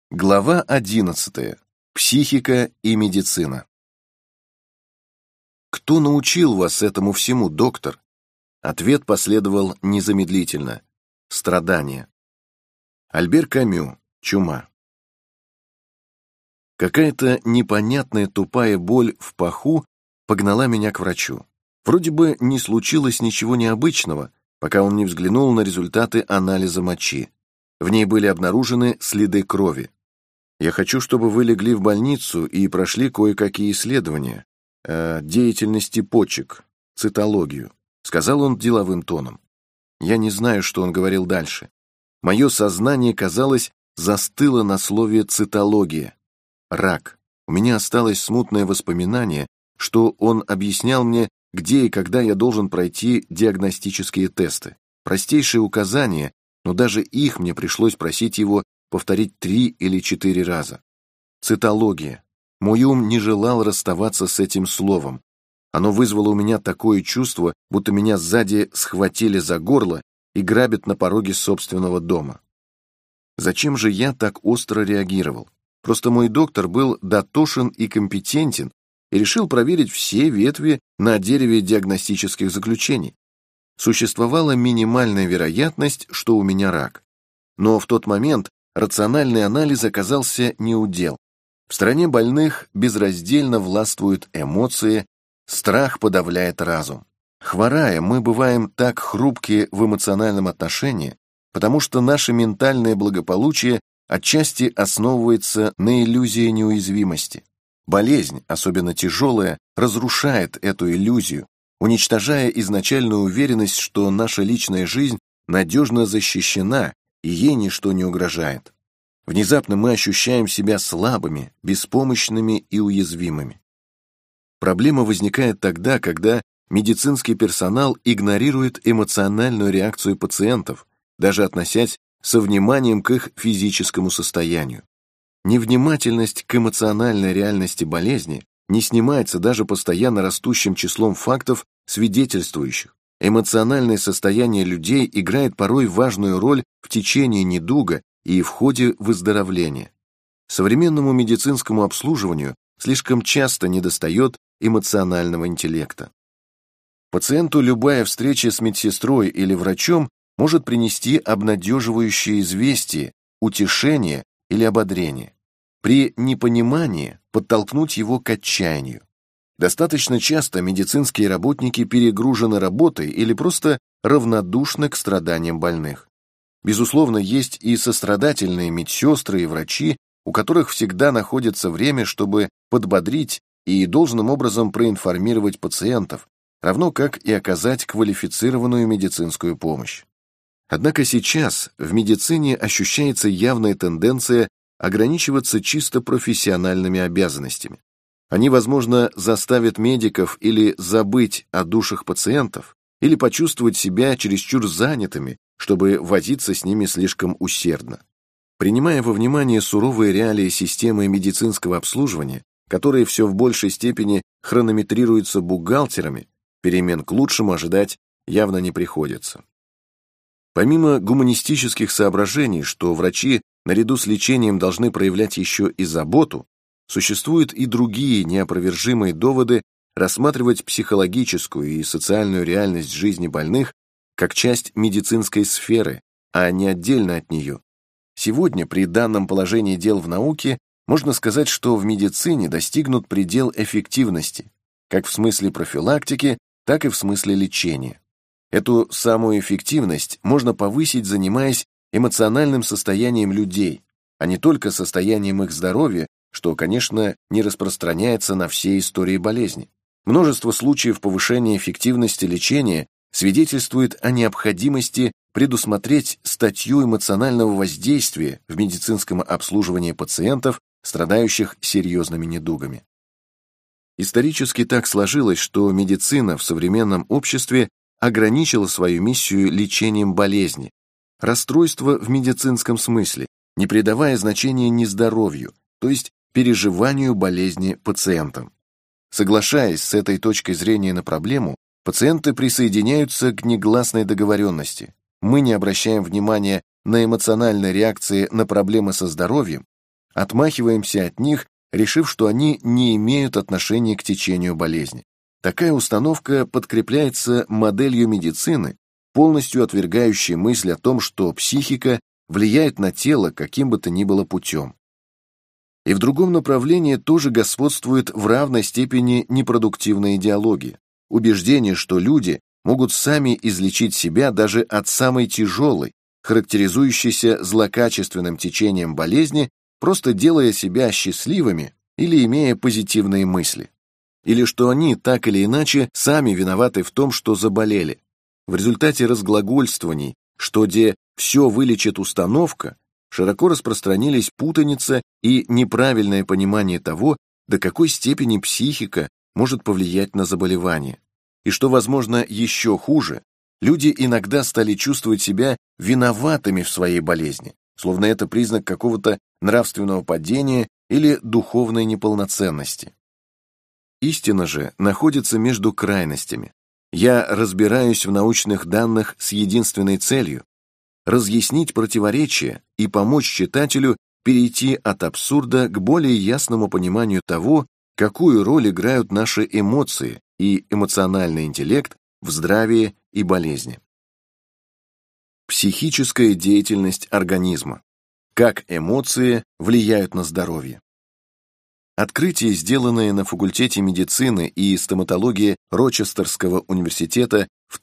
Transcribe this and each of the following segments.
Глава 11. Психика и медицина. «Кто научил вас этому всему, доктор?» Ответ последовал незамедлительно. Страдание. Альбер Камю. Чума. Какая-то непонятная тупая боль в паху погнала меня к врачу. Вроде бы не случилось ничего необычного, пока он не взглянул на результаты анализа мочи. В ней были обнаружены следы крови. «Я хочу, чтобы вы легли в больницу и прошли кое-какие исследования о деятельности почек, цитологию», сказал он деловым тоном. Я не знаю, что он говорил дальше. Мое сознание, казалось, застыло на слове «цитология». Рак. У меня осталось смутное воспоминание, что он объяснял мне, где и когда я должен пройти диагностические тесты. Простейшие указания, но даже их мне пришлось просить его повторить 3 или 4 раза. Цитология. Мой ум не желал расставаться с этим словом. Оно вызвало у меня такое чувство, будто меня сзади схватили за горло и грабят на пороге собственного дома. Зачем же я так остро реагировал? Просто мой доктор был дотошен и компетентен и решил проверить все ветви на дереве диагностических заключений. Существовала минимальная вероятность, что у меня рак. Но в тот момент рациональный анализ оказался неудел. В стране больных безраздельно властвуют эмоции, страх подавляет разум. Хворая, мы бываем так хрупки в эмоциональном отношении, потому что наше ментальное благополучие отчасти основывается на иллюзии неуязвимости. Болезнь, особенно тяжелая, разрушает эту иллюзию, уничтожая изначальную уверенность, что наша личная жизнь надежно защищена и ей ничто не угрожает. Внезапно мы ощущаем себя слабыми, беспомощными и уязвимыми. Проблема возникает тогда, когда медицинский персонал игнорирует эмоциональную реакцию пациентов, даже относясь со вниманием к их физическому состоянию. Невнимательность к эмоциональной реальности болезни не снимается даже постоянно растущим числом фактов, свидетельствующих. Эмоциональное состояние людей играет порой важную роль в течение недуга и в ходе выздоровления. Современному медицинскому обслуживанию слишком часто недостает эмоционального интеллекта. Пациенту любая встреча с медсестрой или врачом может принести обнадеживающее известие, утешение или ободрение. При непонимании подтолкнуть его к отчаянию. Достаточно часто медицинские работники перегружены работой или просто равнодушны к страданиям больных. Безусловно, есть и сострадательные медсестры и врачи, у которых всегда находится время, чтобы подбодрить и должным образом проинформировать пациентов, равно как и оказать квалифицированную медицинскую помощь. Однако сейчас в медицине ощущается явная тенденция ограничиваться чисто профессиональными обязанностями. Они, возможно, заставят медиков или забыть о душах пациентов, или почувствовать себя чересчур занятыми, чтобы возиться с ними слишком усердно. Принимая во внимание суровые реалии системы медицинского обслуживания, которые все в большей степени хронометрируются бухгалтерами, перемен к лучшему ожидать явно не приходится. Помимо гуманистических соображений, что врачи наряду с лечением должны проявлять еще и заботу, существуют и другие неопровержимые доводы рассматривать психологическую и социальную реальность жизни больных как часть медицинской сферы, а не отдельно от нее. Сегодня, при данном положении дел в науке, можно сказать, что в медицине достигнут предел эффективности, как в смысле профилактики, так и в смысле лечения. Эту самую эффективность можно повысить, занимаясь эмоциональным состоянием людей, а не только состоянием их здоровья, что, конечно, не распространяется на все истории болезни. Множество случаев повышения эффективности лечения свидетельствует о необходимости предусмотреть статью эмоционального воздействия в медицинском обслуживании пациентов, страдающих серьезными недугами. Исторически так сложилось, что медицина в современном обществе ограничила свою миссию лечением болезни, расстройства в медицинском смысле, не придавая значения нездоровью, то есть переживанию болезни пациентам. Соглашаясь с этой точкой зрения на проблему, пациенты присоединяются к негласной договоренности. Мы не обращаем внимания на эмоциональные реакции на проблемы со здоровьем, Отмахиваемся от них, решив, что они не имеют отношения к течению болезни. Такая установка подкрепляется моделью медицины, полностью отвергающей мысль о том, что психика влияет на тело каким бы то ни было путем. И в другом направлении тоже господствует в равной степени непродуктивная идеология, убеждение, что люди могут сами излечить себя даже от самой тяжелой, характеризующейся злокачественным течением болезни, просто делая себя счастливыми или имея позитивные мысли. Или что они так или иначе сами виноваты в том, что заболели. В результате разглагольствований, что где все вылечит установка, широко распространились путаница и неправильное понимание того, до какой степени психика может повлиять на заболевание. И что, возможно, еще хуже, люди иногда стали чувствовать себя виноватыми в своей болезни, словно это признак какого-то нравственного падения или духовной неполноценности. Истина же находится между крайностями. Я разбираюсь в научных данных с единственной целью – разъяснить противоречия и помочь читателю перейти от абсурда к более ясному пониманию того, какую роль играют наши эмоции и эмоциональный интеллект в здравии и болезни. Психическая деятельность организма. Как эмоции влияют на здоровье. Открытие, сделанное на факультете медицины и стоматологии Рочестерского университета в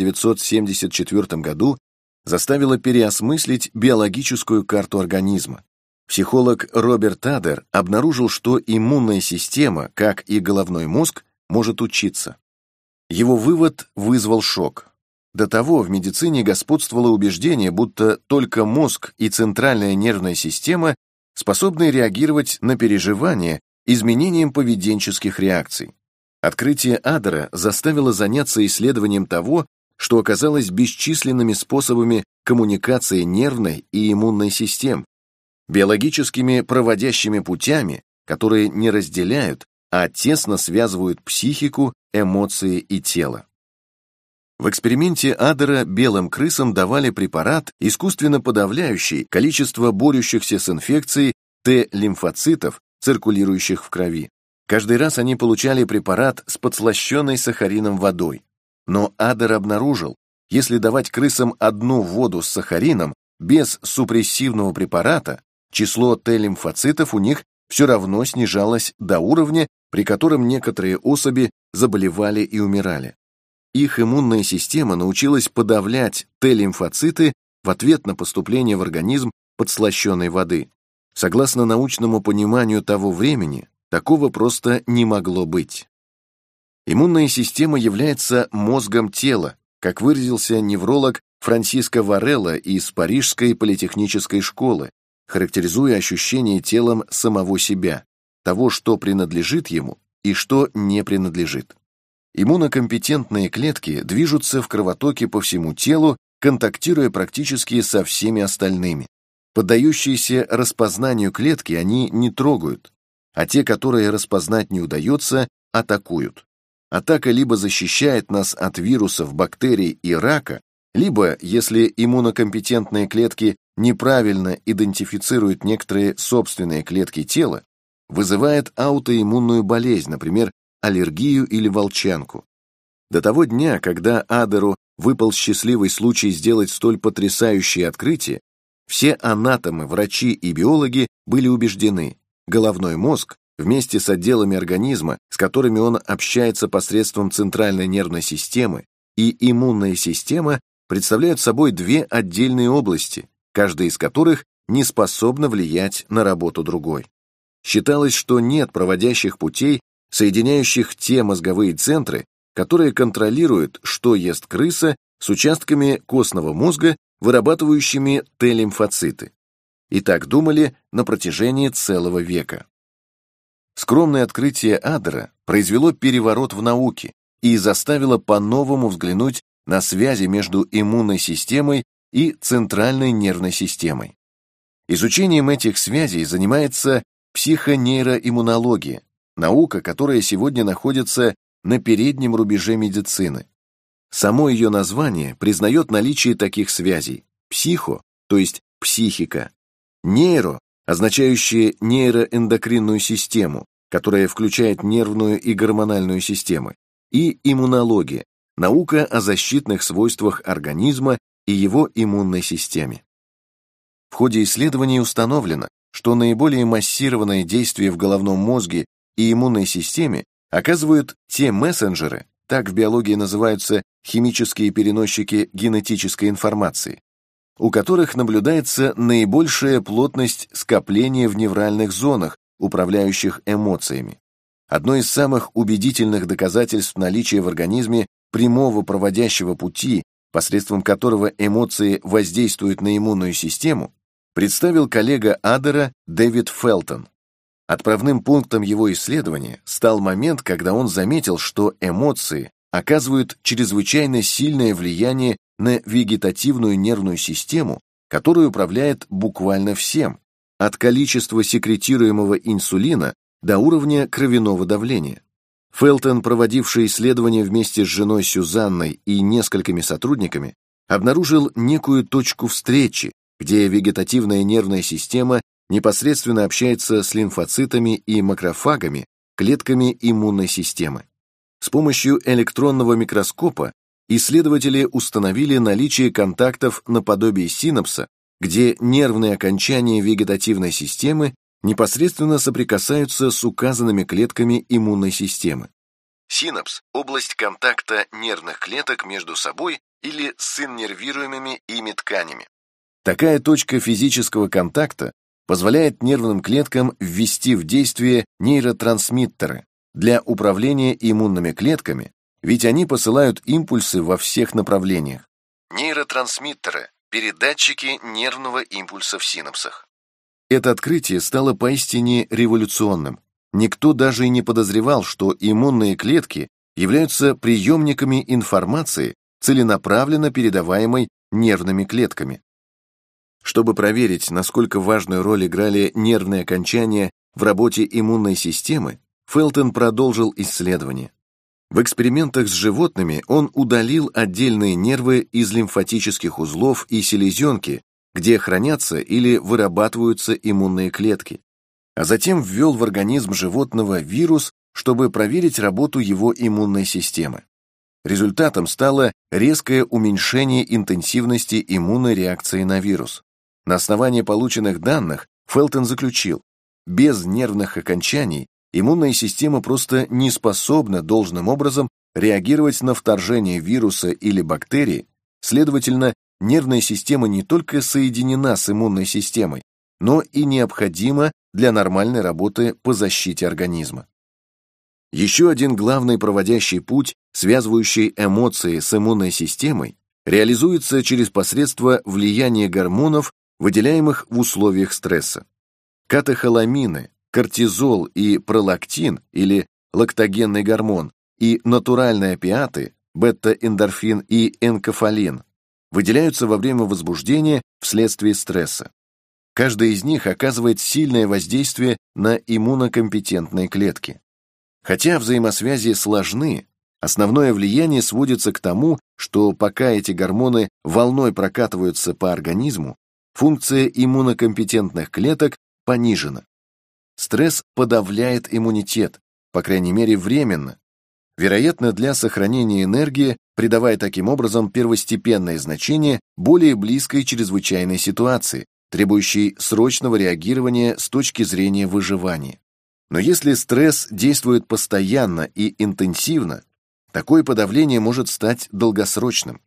1974 году, заставило переосмыслить биологическую карту организма. Психолог Роберт Адер обнаружил, что иммунная система, как и головной мозг, может учиться. Его вывод вызвал шок. До того в медицине господствовало убеждение, будто только мозг и центральная нервная система способны реагировать на переживания изменением поведенческих реакций. Открытие Адера заставило заняться исследованием того, что оказалось бесчисленными способами коммуникации нервной и иммунной систем, биологическими проводящими путями, которые не разделяют, а тесно связывают психику, эмоции и тело. В эксперименте Адера белым крысам давали препарат, искусственно подавляющий количество борющихся с инфекцией Т-лимфоцитов, циркулирующих в крови. Каждый раз они получали препарат с подслащенной сахарином водой. Но Адер обнаружил, если давать крысам одну воду с сахарином без супрессивного препарата, число Т-лимфоцитов у них все равно снижалось до уровня, при котором некоторые особи заболевали и умирали. Их иммунная система научилась подавлять Т-лимфоциты в ответ на поступление в организм подслащенной воды. Согласно научному пониманию того времени, такого просто не могло быть. Иммунная система является мозгом тела, как выразился невролог Франсиско Варелла из Парижской политехнической школы, характеризуя ощущение телом самого себя, того, что принадлежит ему и что не принадлежит. Иммунокомпетентные клетки движутся в кровотоке по всему телу, контактируя практически со всеми остальными. Поддающиеся распознанию клетки они не трогают, а те, которые распознать не удается, атакуют. Атака либо защищает нас от вирусов, бактерий и рака, либо, если иммунокомпетентные клетки неправильно идентифицируют некоторые собственные клетки тела, вызывает аутоиммунную болезнь, например, аллергию или волчанку. До того дня, когда Адеру выпал счастливый случай сделать столь потрясающее открытие, все анатомы, врачи и биологи были убеждены, головной мозг, вместе с отделами организма, с которыми он общается посредством центральной нервной системы, и иммунная система представляют собой две отдельные области, каждая из которых не способна влиять на работу другой. Считалось, что нет проводящих путей, соединяющих те мозговые центры, которые контролируют, что ест крыса, с участками костного мозга, вырабатывающими Т-лимфоциты. И так думали на протяжении целого века. Скромное открытие Адера произвело переворот в науке и заставило по-новому взглянуть на связи между иммунной системой и центральной нервной системой. Изучением этих связей занимается психонейроиммунология, наука, которая сегодня находится на переднем рубеже медицины. Само ее название признает наличие таких связей: психо, то есть психика, нейро, означающие нейроэндокринную систему, которая включает нервную и гормональную системы, и иммунология, наука о защитных свойствах организма и его иммунной системе. В ходе исследований установлено, что наиболее массированное действие в головном мозге и иммунной системе оказывают те мессенджеры, так в биологии называются химические переносчики генетической информации, у которых наблюдается наибольшая плотность скопления в невральных зонах, управляющих эмоциями. Одно из самых убедительных доказательств наличия в организме прямого проводящего пути, посредством которого эмоции воздействуют на иммунную систему, представил коллега Адера Дэвид Фелтон. Отправным пунктом его исследования стал момент, когда он заметил, что эмоции оказывают чрезвычайно сильное влияние на вегетативную нервную систему, которая управляет буквально всем, от количества секретируемого инсулина до уровня кровяного давления. Фелтон, проводивший исследования вместе с женой Сюзанной и несколькими сотрудниками, обнаружил некую точку встречи, где вегетативная нервная система непосредственно общается с лимфоцитами и макрофагами, клетками иммунной системы. С помощью электронного микроскопа исследователи установили наличие контактов наподобие синапса, где нервные окончания вегетативной системы непосредственно соприкасаются с указанными клетками иммунной системы. Синапс – область контакта нервных клеток между собой или с иннервируемыми ими тканями. Такая точка физического контакта позволяет нервным клеткам ввести в действие нейротрансмиттеры для управления иммунными клетками, ведь они посылают импульсы во всех направлениях. Нейротрансмиттеры – передатчики нервного импульса в синапсах. Это открытие стало поистине революционным. Никто даже и не подозревал, что иммунные клетки являются приемниками информации, целенаправленно передаваемой нервными клетками. Чтобы проверить, насколько важную роль играли нервные окончания в работе иммунной системы, Фелтон продолжил исследование. В экспериментах с животными он удалил отдельные нервы из лимфатических узлов и селезенки, где хранятся или вырабатываются иммунные клетки, а затем ввел в организм животного вирус, чтобы проверить работу его иммунной системы. Результатом стало резкое уменьшение интенсивности иммунной реакции на вирус. На основании полученных данных Фелтон заключил, без нервных окончаний иммунная система просто не способна должным образом реагировать на вторжение вируса или бактерии, следовательно, нервная система не только соединена с иммунной системой, но и необходима для нормальной работы по защите организма. Еще один главный проводящий путь, связывающий эмоции с иммунной системой, реализуется через посредство влияния гормонов, выделяемых в условиях стресса. Катехоламины, кортизол и пролактин или лактогенный гормон и натуральные опиаты, бета-эндорфин и энкофалин, выделяются во время возбуждения вследствие стресса. Каждый из них оказывает сильное воздействие на иммунокомпетентные клетки. Хотя взаимосвязи сложны, основное влияние сводится к тому, что пока эти гормоны волной прокатываются по организму, функция иммунокомпетентных клеток понижена. Стресс подавляет иммунитет, по крайней мере временно, вероятно, для сохранения энергии, придавая таким образом первостепенное значение более близкой чрезвычайной ситуации, требующей срочного реагирования с точки зрения выживания. Но если стресс действует постоянно и интенсивно, такое подавление может стать долгосрочным.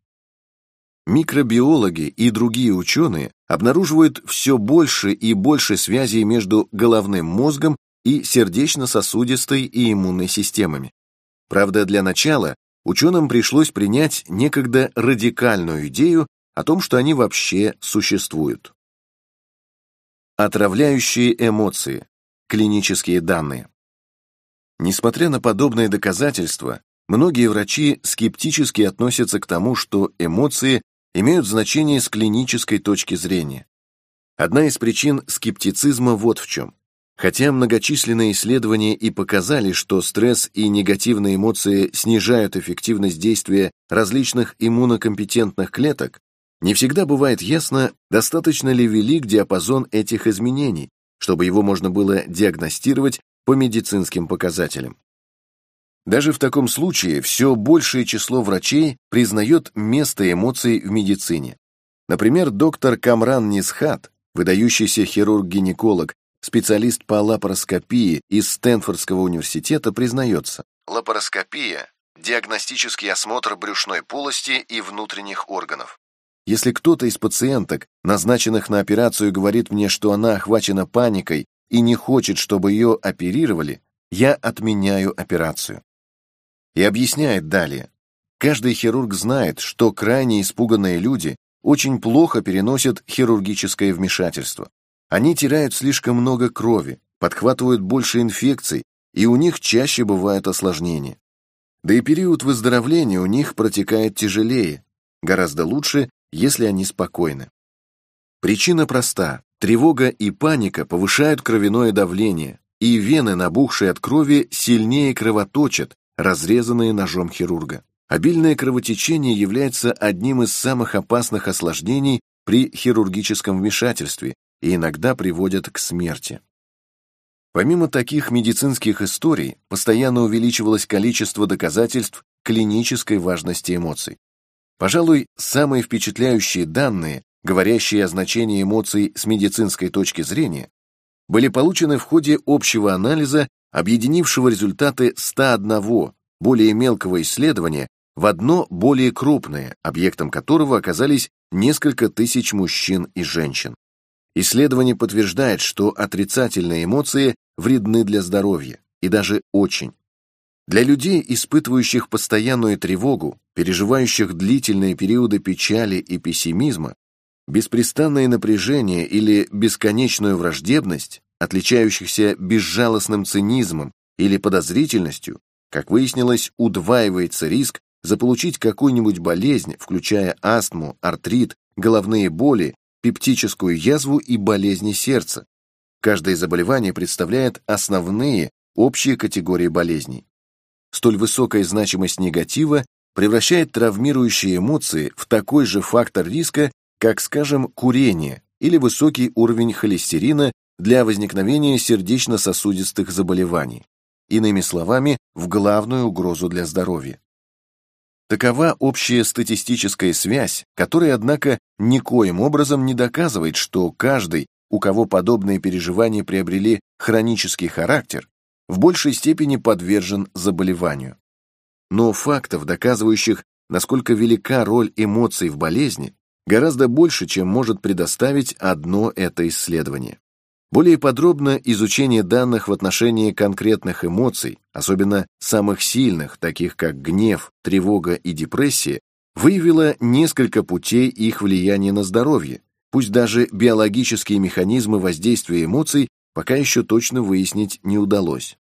Микробиологи и другие ученые обнаруживают все больше и больше связей между головным мозгом и сердечно-сосудистой и иммунной системами. Правда, для начала ученым пришлось принять некогда радикальную идею о том, что они вообще существуют. Отравляющие эмоции. Клинические данные. Несмотря на подобные доказательства, многие врачи скептически относятся к тому, что эмоции имеют значение с клинической точки зрения. Одна из причин скептицизма вот в чем. Хотя многочисленные исследования и показали, что стресс и негативные эмоции снижают эффективность действия различных иммунокомпетентных клеток, не всегда бывает ясно, достаточно ли велик диапазон этих изменений, чтобы его можно было диагностировать по медицинским показателям. Даже в таком случае все большее число врачей признает место эмоций в медицине. Например, доктор Камран Нисхат, выдающийся хирург-гинеколог, специалист по лапароскопии из Стэнфордского университета, признается: лапароскопия – диагностический осмотр брюшной полости и внутренних органов. Если кто-то из пациенток, назначенных на операцию, говорит мне, что она охвачена паникой и не хочет, чтобы ее оперировали, я отменяю операцию. И объясняет далее: каждый хирург знает, что крайне испуганные люди очень плохо переносят хирургическое вмешательство. Они теряют слишком много крови, подхватывают больше инфекций, и у них чаще бывают осложнения. Да и период выздоровления у них протекает тяжелее, гораздо лучше, если они спокойны. Причина проста: тревога и паника повышают кровяное давление, и вены, набухшие от крови, сильнее кровоточат, разрезанные ножом хирурга. Обильное кровотечение является одним из самых опасных осложнений при хирургическом вмешательстве и иногда приводят к смерти. Помимо таких медицинских историй, постоянно увеличивалось количество доказательств клинической важности эмоций. Пожалуй, самые впечатляющие данные, говорящие о значении эмоций с медицинской точки зрения, были получены в ходе общего анализа, объединившего результаты 101 более мелкого исследования в одно более крупное, объектом которого оказались несколько тысяч мужчин и женщин. Исследование подтверждает, что отрицательные эмоции вредны для здоровья, и даже очень. Для людей, испытывающих постоянную тревогу, переживающих длительные периоды печали и пессимизма, беспрестанное напряжение или бесконечную враждебность, отличающихся безжалостным цинизмом или подозрительностью, как выяснилось, удваивается риск заполучить какую-нибудь болезнь, включая астму, артрит, головные боли, пептическую язву и болезни сердца. Каждое заболевание представляет основные общие категории болезней. Столь высокая значимость негатива превращает травмирующие эмоции в такой же фактор риска, как, скажем, курение или высокий уровень холестерина для возникновения сердечно-сосудистых заболеваний. Иными словами, в главную угрозу для здоровья. Такова общая статистическая связь, которая, однако, никоим образом не доказывает, что каждый, у кого подобные переживания приобрели хронический характер, в большей степени подвержен заболеванию. Но фактов, доказывающих, насколько велика роль эмоций в болезни, гораздо больше, чем может предоставить одно это исследование. Более подробно изучение данных в отношении конкретных эмоций, особенно самых сильных, таких как гнев, тревога и депрессия, выявило несколько путей их влияния на здоровье, пусть даже биологические механизмы воздействия эмоций пока еще точно выяснить не удалось.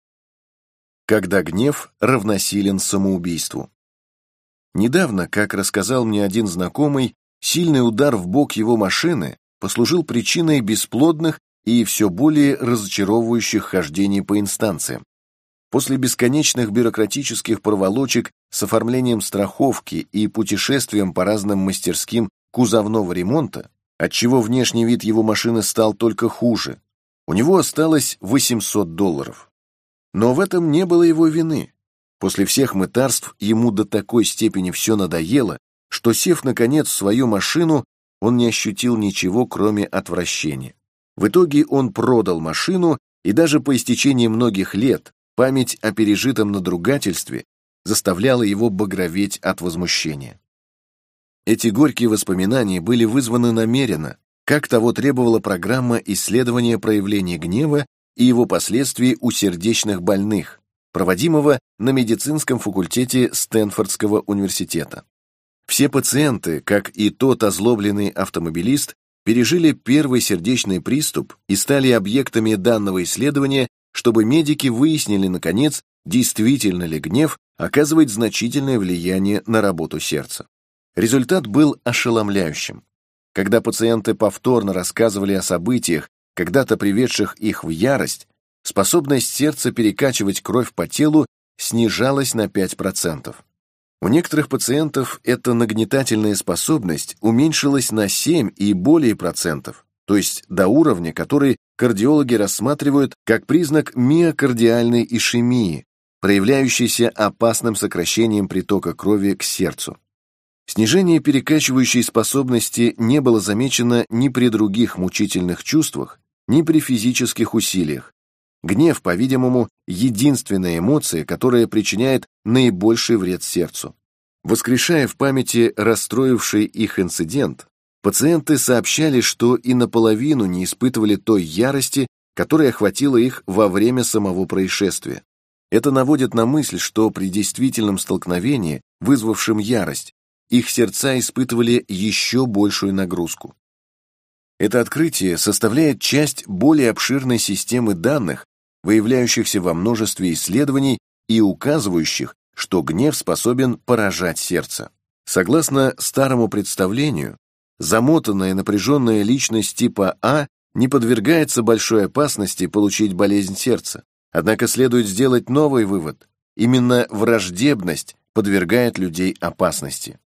Когда гнев равносилен самоубийству. Недавно, как рассказал мне один знакомый, сильный удар в бок его машины послужил причиной бесплодных и все более разочаровывающих хождений по инстанциям. После бесконечных бюрократических проволочек с оформлением страховки и путешествием по разным мастерским кузовного ремонта, отчего внешний вид его машины стал только хуже, у него осталось $800. Но в этом не было его вины. После всех мытарств ему до такой степени все надоело, что, сев наконец в свою машину, он не ощутил ничего, кроме отвращения. В итоге он продал машину, и даже по истечении многих лет память о пережитом надругательстве заставляла его багроветь от возмущения. Эти горькие воспоминания были вызваны намеренно, как того требовала программа исследования проявлений гнева и его последствий у сердечных больных, проводимого на медицинском факультете Стэнфордского университета. Все пациенты, как и тот озлобленный автомобилист, пережили первый сердечный приступ и стали объектами данного исследования, чтобы медики выяснили, наконец, действительно ли гнев оказывает значительное влияние на работу сердца. Результат был ошеломляющим. Когда пациенты повторно рассказывали о событиях, когда-то приведших их в ярость, способность сердца перекачивать кровь по телу снижалась на 5%. У некоторых пациентов эта нагнетательная способность уменьшилась на 7 и более процентов, то есть до уровня, который кардиологи рассматривают как признак миокардиальной ишемии, проявляющейся опасным сокращением притока крови к сердцу. Снижение перекачивающей способности не было замечено ни при других мучительных чувствах, ни при физических усилиях. Гнев, по-видимому, единственная эмоция, которая причиняет наибольший вред сердцу. Воскрешая в памяти расстроивший их инцидент, пациенты сообщали, что и наполовину не испытывали той ярости, которая охватила их во время самого происшествия. Это наводит на мысль, что при действительном столкновении, вызвавшем ярость, их сердца испытывали еще большую нагрузку. Это открытие составляет часть более обширной системы данных, выявляющихся во множестве исследований и указывающих, что гнев способен поражать сердце. Согласно старому представлению, замотанная напряженная личность типа А не подвергается большой опасности получить болезнь сердца. Однако следует сделать новый вывод. Именно враждебность подвергает людей опасности.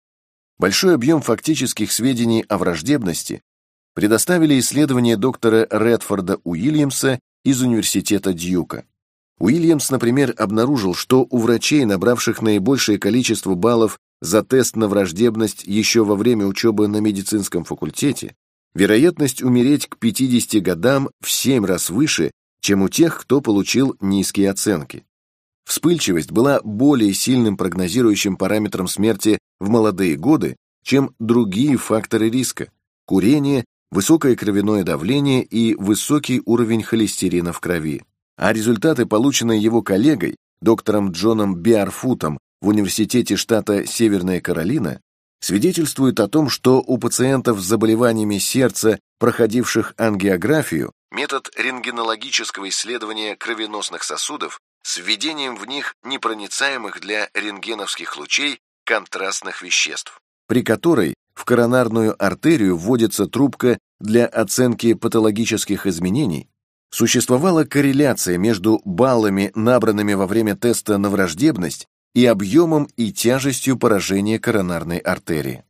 Большой объем фактических сведений о враждебности предоставили исследования доктора Редфорда Уильямса из университета Дьюка. Уильямс, например, обнаружил, что у врачей, набравших наибольшее количество баллов за тест на враждебность еще во время учебы на медицинском факультете, вероятность умереть к 50 годам в 7 раз выше, чем у тех, кто получил низкие оценки. Вспыльчивость была более сильным прогнозирующим параметром смерти в молодые годы, чем другие факторы риска – курение, высокое кровяное давление и высокий уровень холестерина в крови. А результаты, полученные его коллегой, доктором Джоном Биарфутом в Университете штата Северная Каролина, свидетельствуют о том, что у пациентов с заболеваниями сердца, проходивших ангиографию, метод рентгенологического исследования кровеносных сосудов с введением в них непроницаемых для рентгеновских лучей контрастных веществ, при которой в коронарную артерию вводится трубка для оценки патологических изменений, существовала корреляция между баллами, набранными во время теста на враждебность, и объемом и тяжестью поражения коронарной артерии.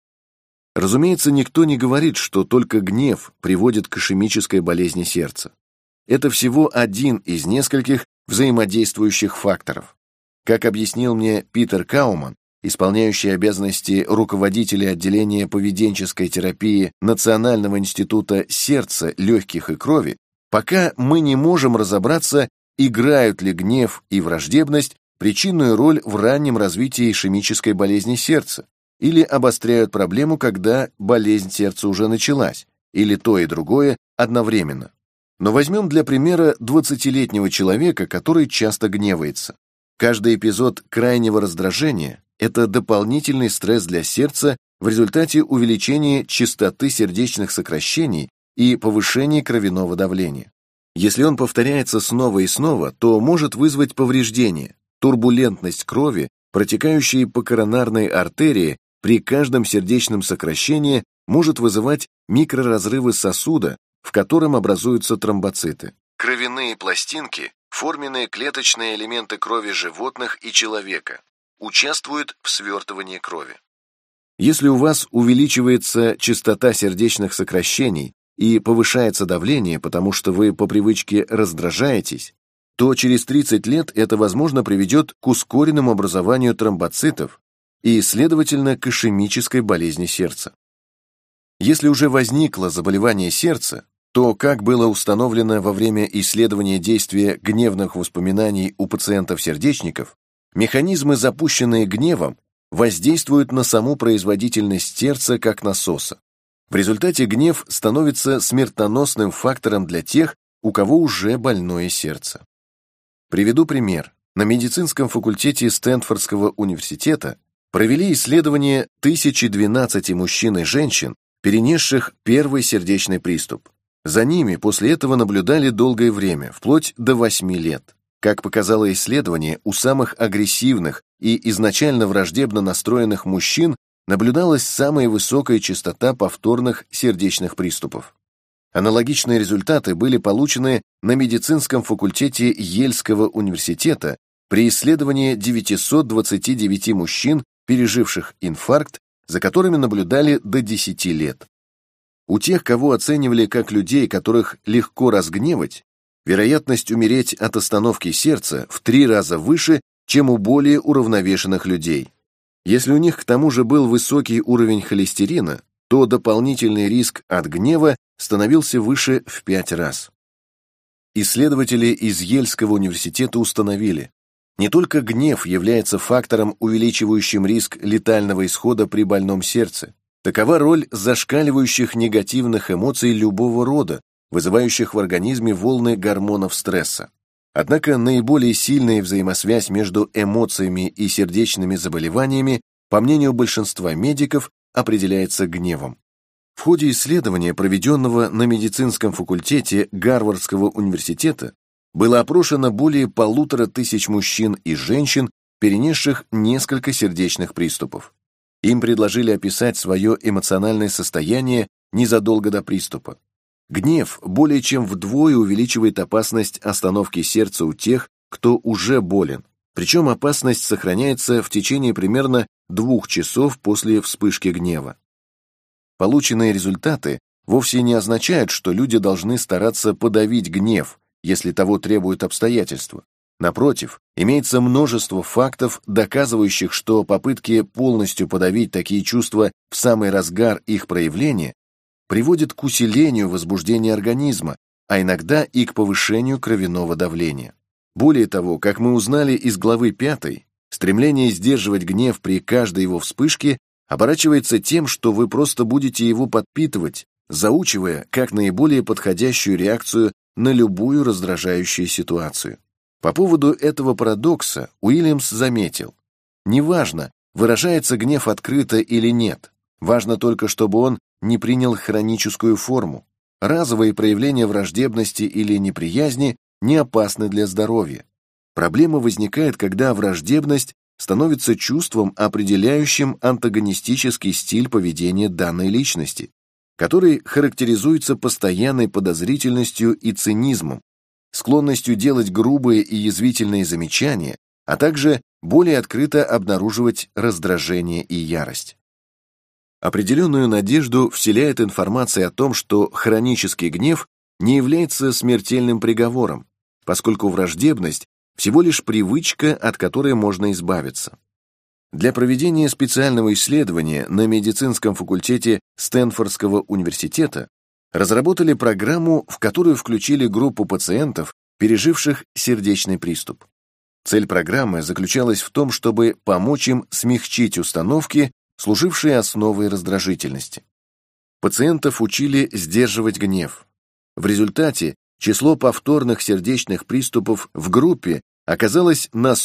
Разумеется, никто не говорит, что только гнев приводит к ишемической болезни сердца. Это всего один из нескольких взаимодействующих факторов. Как объяснил мне Питер Кауман, исполняющий обязанности руководителя отделения поведенческой терапии Национального института сердца, легких и крови, пока мы не можем разобраться, играют ли гнев и враждебность причинную роль в раннем развитии ишемической болезни сердца, или обостряют проблему, когда болезнь сердца уже началась, или то и другое одновременно. Но возьмем для примера 20-летнего человека, который часто гневается. Каждый эпизод крайнего раздражения – это дополнительный стресс для сердца в результате увеличения частоты сердечных сокращений и повышения кровяного давления. Если он повторяется снова и снова, то может вызвать повреждение, турбулентность крови, протекающей по коронарной артерии при каждом сердечном сокращении, может вызывать микроразрывы сосуда, в котором образуются тромбоциты. Кровяные пластинки, форменные клеточные элементы крови животных и человека, участвуют в свертывании крови. Если у вас увеличивается частота сердечных сокращений и повышается давление, потому что вы по привычке раздражаетесь, то через 30 лет это, возможно, приведет к ускоренному образованию тромбоцитов и, следовательно, к ишемической болезни сердца. Если уже возникло заболевание сердца, то, как было установлено во время исследования действия гневных воспоминаний у пациентов-сердечников, механизмы, запущенные гневом, воздействуют на саму производительность сердца как насоса. В результате гнев становится смертоносным фактором для тех, у кого уже больное сердце. Приведу пример. На медицинском факультете Стэнфордского университета провели исследование 1012 мужчин и женщин, перенесших первый сердечный приступ. За ними после этого наблюдали долгое время, вплоть до 8 лет. Как показало исследование, у самых агрессивных и изначально враждебно настроенных мужчин наблюдалась самая высокая частота повторных сердечных приступов. Аналогичные результаты были получены на медицинском факультете Йельского университета при исследовании 929 мужчин, переживших инфаркт, за которыми наблюдали до 10 лет. У тех, кого оценивали как людей, которых легко разгневать, вероятность умереть от остановки сердца в 3 раза выше, чем у более уравновешенных людей. Если у них к тому же был высокий уровень холестерина, то дополнительный риск от гнева становился выше в 5 раз. Исследователи из Йельского университета установили, не только гнев является фактором, увеличивающим риск летального исхода при больном сердце. Такова роль зашкаливающих негативных эмоций любого рода, вызывающих в организме волны гормонов стресса. Однако наиболее сильная взаимосвязь между эмоциями и сердечными заболеваниями, по мнению большинства медиков, определяется гневом. В ходе исследования, проведенного на медицинском факультете Гарвардского университета, было опрошено более 1500 мужчин и женщин, перенесших несколько сердечных приступов. Им предложили описать свое эмоциональное состояние незадолго до приступа. Гнев более чем вдвое увеличивает опасность остановки сердца у тех, кто уже болен, причем опасность сохраняется в течение примерно 2 часов после вспышки гнева. Полученные результаты вовсе не означают, что люди должны стараться подавить гнев, если того требуют обстоятельства. Напротив, имеется множество фактов, доказывающих, что попытки полностью подавить такие чувства в самый разгар их проявления приводят к усилению возбуждения организма, а иногда и к повышению кровяного давления. Более того, как мы узнали из главы 5, стремление сдерживать гнев при каждой его вспышке оборачивается тем, что вы просто будете его подпитывать, заучивая как наиболее подходящую реакцию на любую раздражающую ситуацию. По поводу этого парадокса Уильямс заметил: неважно, выражается гнев открыто или нет, важно только, чтобы он не принял хроническую форму. Разовые проявления враждебности или неприязни не опасны для здоровья. Проблема возникает, когда враждебность становится чувством, определяющим антагонистический стиль поведения данной личности, который характеризуется постоянной подозрительностью и цинизмом, склонностью делать грубые и язвительные замечания, а также более открыто обнаруживать раздражение и ярость. Определенную надежду вселяет информация о том, что хронический гнев не является смертельным приговором, поскольку враждебность всего лишь привычка, от которой можно избавиться. Для проведения специального исследования на медицинском факультете Стэнфордского университета разработали программу, в которую включили группу пациентов, переживших сердечный приступ. Цель программы заключалась в том, чтобы помочь им смягчить установки, служившие основой раздражительности. Пациентов учили сдерживать гнев. В результате число повторных сердечных приступов в группе оказалось на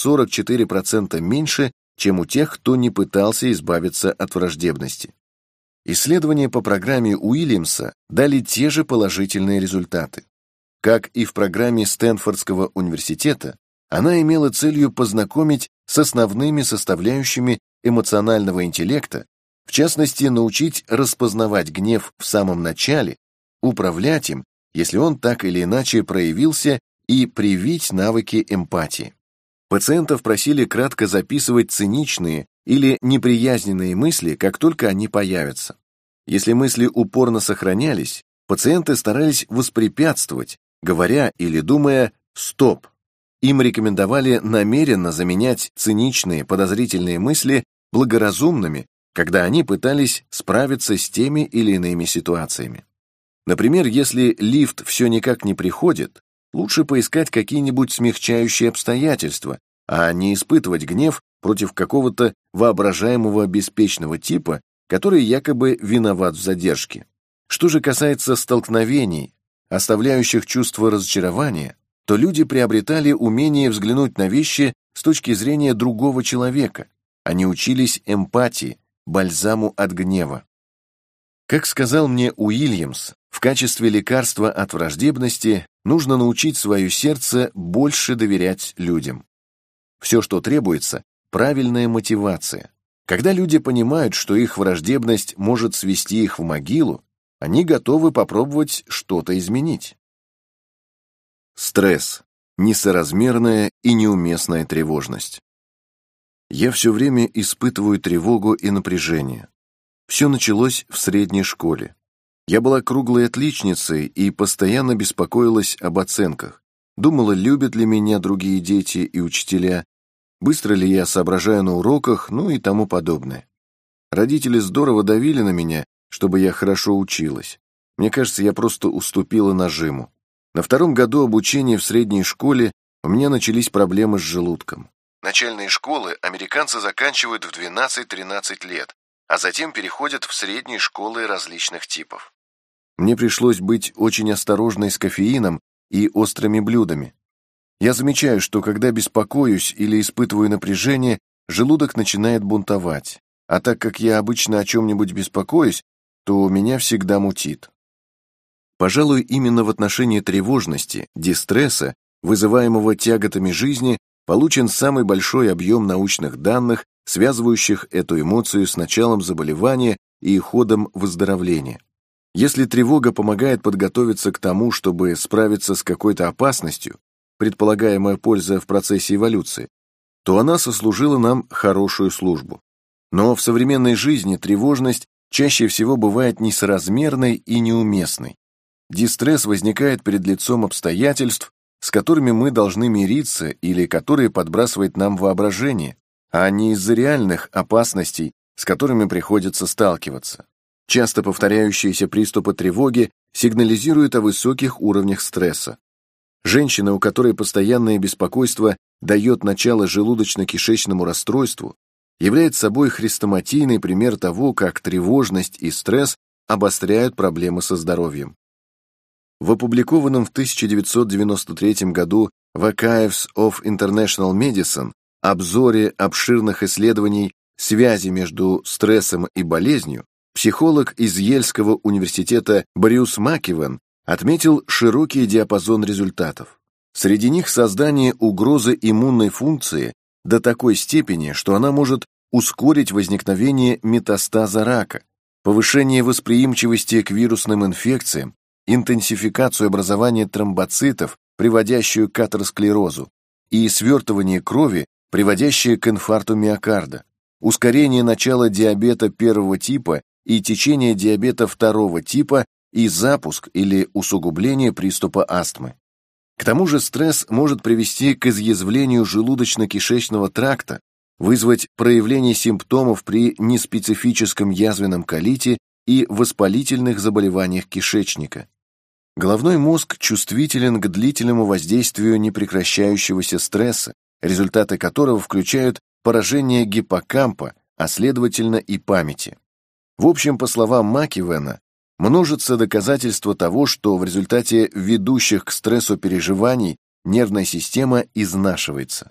44% меньше, чем у тех, кто не пытался избавиться от враждебности. Исследования по программе Уильямса дали те же положительные результаты. Как и в программе Стэнфордского университета, она имела целью познакомить с основными составляющими эмоционального интеллекта, в частности, научить распознавать гнев в самом начале, управлять им, если он так или иначе проявился, и привить навыки эмпатии. Пациентов просили кратко записывать циничные или неприязненные мысли, как только они появятся. Если мысли упорно сохранялись, пациенты старались воспрепятствовать, говоря или думая «стоп». Им рекомендовали намеренно заменять циничные, подозрительные мысли благоразумными, когда они пытались справиться с теми или иными ситуациями. Например, если лифт все никак не приходит, лучше поискать какие-нибудь смягчающие обстоятельства, а не испытывать гнев против какого-то воображаемого беспечного типа, который якобы виноват в задержке. Что же касается столкновений, оставляющих чувство разочарования, то люди приобретали умение взглянуть на вещи с точки зрения другого человека. Они учились эмпатии, бальзаму от гнева. Как сказал мне Уильямс, в качестве лекарства от враждебности нужно научить свое сердце больше доверять людям. Все, что требуется, правильная мотивация. Когда люди понимают, что их враждебность может свести их в могилу, они готовы попробовать что-то изменить. Стресс, несоразмерная и неуместная тревожность. Я все время испытываю тревогу и напряжение. Все началось в средней школе. Я была круглой отличницей и постоянно беспокоилась об оценках. Думала, любят ли меня другие дети и учителя, быстро ли я соображаю на уроках, ну и тому подобное. Родители здорово давили на меня, чтобы я хорошо училась. Мне кажется, я просто уступила нажиму. На 2-м году обучения в средней школе у меня начались проблемы с желудком. Начальные школы американцы заканчивают в 12-13 лет, а затем переходят в средние школы различных типов. Мне пришлось быть очень осторожной с кофеином и острыми блюдами. Я замечаю, что когда беспокоюсь или испытываю напряжение, желудок начинает бунтовать, а так как я обычно о чем-нибудь беспокоюсь, то меня всегда мутит. Пожалуй, именно в отношении тревожности, дистресса, вызываемого тяготами жизни, получен самый большой объем научных данных, связывающих эту эмоцию с началом заболевания и ходом выздоровления. Если тревога помогает подготовиться к тому, чтобы справиться с какой-то опасностью, предполагаемая польза в процессе эволюции, то она сослужила нам хорошую службу. Но в современной жизни тревожность чаще всего бывает несоразмерной и неуместной. Дистресс возникает перед лицом обстоятельств, с которыми мы должны мириться или которые подбрасывает нам воображение, а не из-за реальных опасностей, с которыми приходится сталкиваться. Часто повторяющиеся приступы тревоги сигнализируют о высоких уровнях стресса. Женщина, у которой постоянное беспокойство дает начало желудочно-кишечному расстройству, является собой хрестоматийный пример того, как тревожность и стресс обостряют проблемы со здоровьем. В опубликованном в 1993 году в Archives of International Medicine обзоре обширных исследований связи между стрессом и болезнью психолог из Йельского университета Брюс Макивен отметил широкий диапазон результатов. Среди них создание угрозы иммунной функции до такой степени, что она может ускорить возникновение метастаза рака, повышение восприимчивости к вирусным инфекциям, интенсификацию образования тромбоцитов, приводящую к атеросклерозу, и свертывание крови, приводящее к инфаркту миокарда, ускорение начала диабета 1-го типа и течение диабета 2-го типа и запуск или усугубление приступа астмы. К тому же стресс может привести к изъязвлению желудочно-кишечного тракта, вызвать проявление симптомов при неспецифическом язвенном колите и воспалительных заболеваниях кишечника. Головной мозг чувствителен к длительному воздействию непрекращающегося стресса, результаты которого включают поражение гиппокампа, а следовательно и памяти. В общем, по словам Макивена, множатся доказательства того, что в результате ведущих к стрессу переживаний нервная система изнашивается.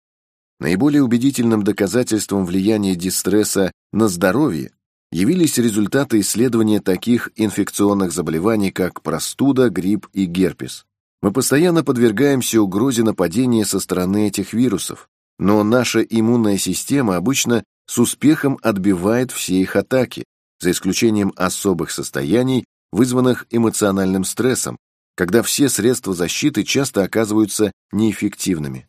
Наиболее убедительным доказательством влияния дистресса на здоровье явились результаты исследования таких инфекционных заболеваний, как простуда, грипп и герпес. Мы постоянно подвергаемся угрозе нападения со стороны этих вирусов, но наша иммунная система обычно с успехом отбивает все их атаки, за исключением особых состояний, вызванных эмоциональным стрессом, когда все средства защиты часто оказываются неэффективными.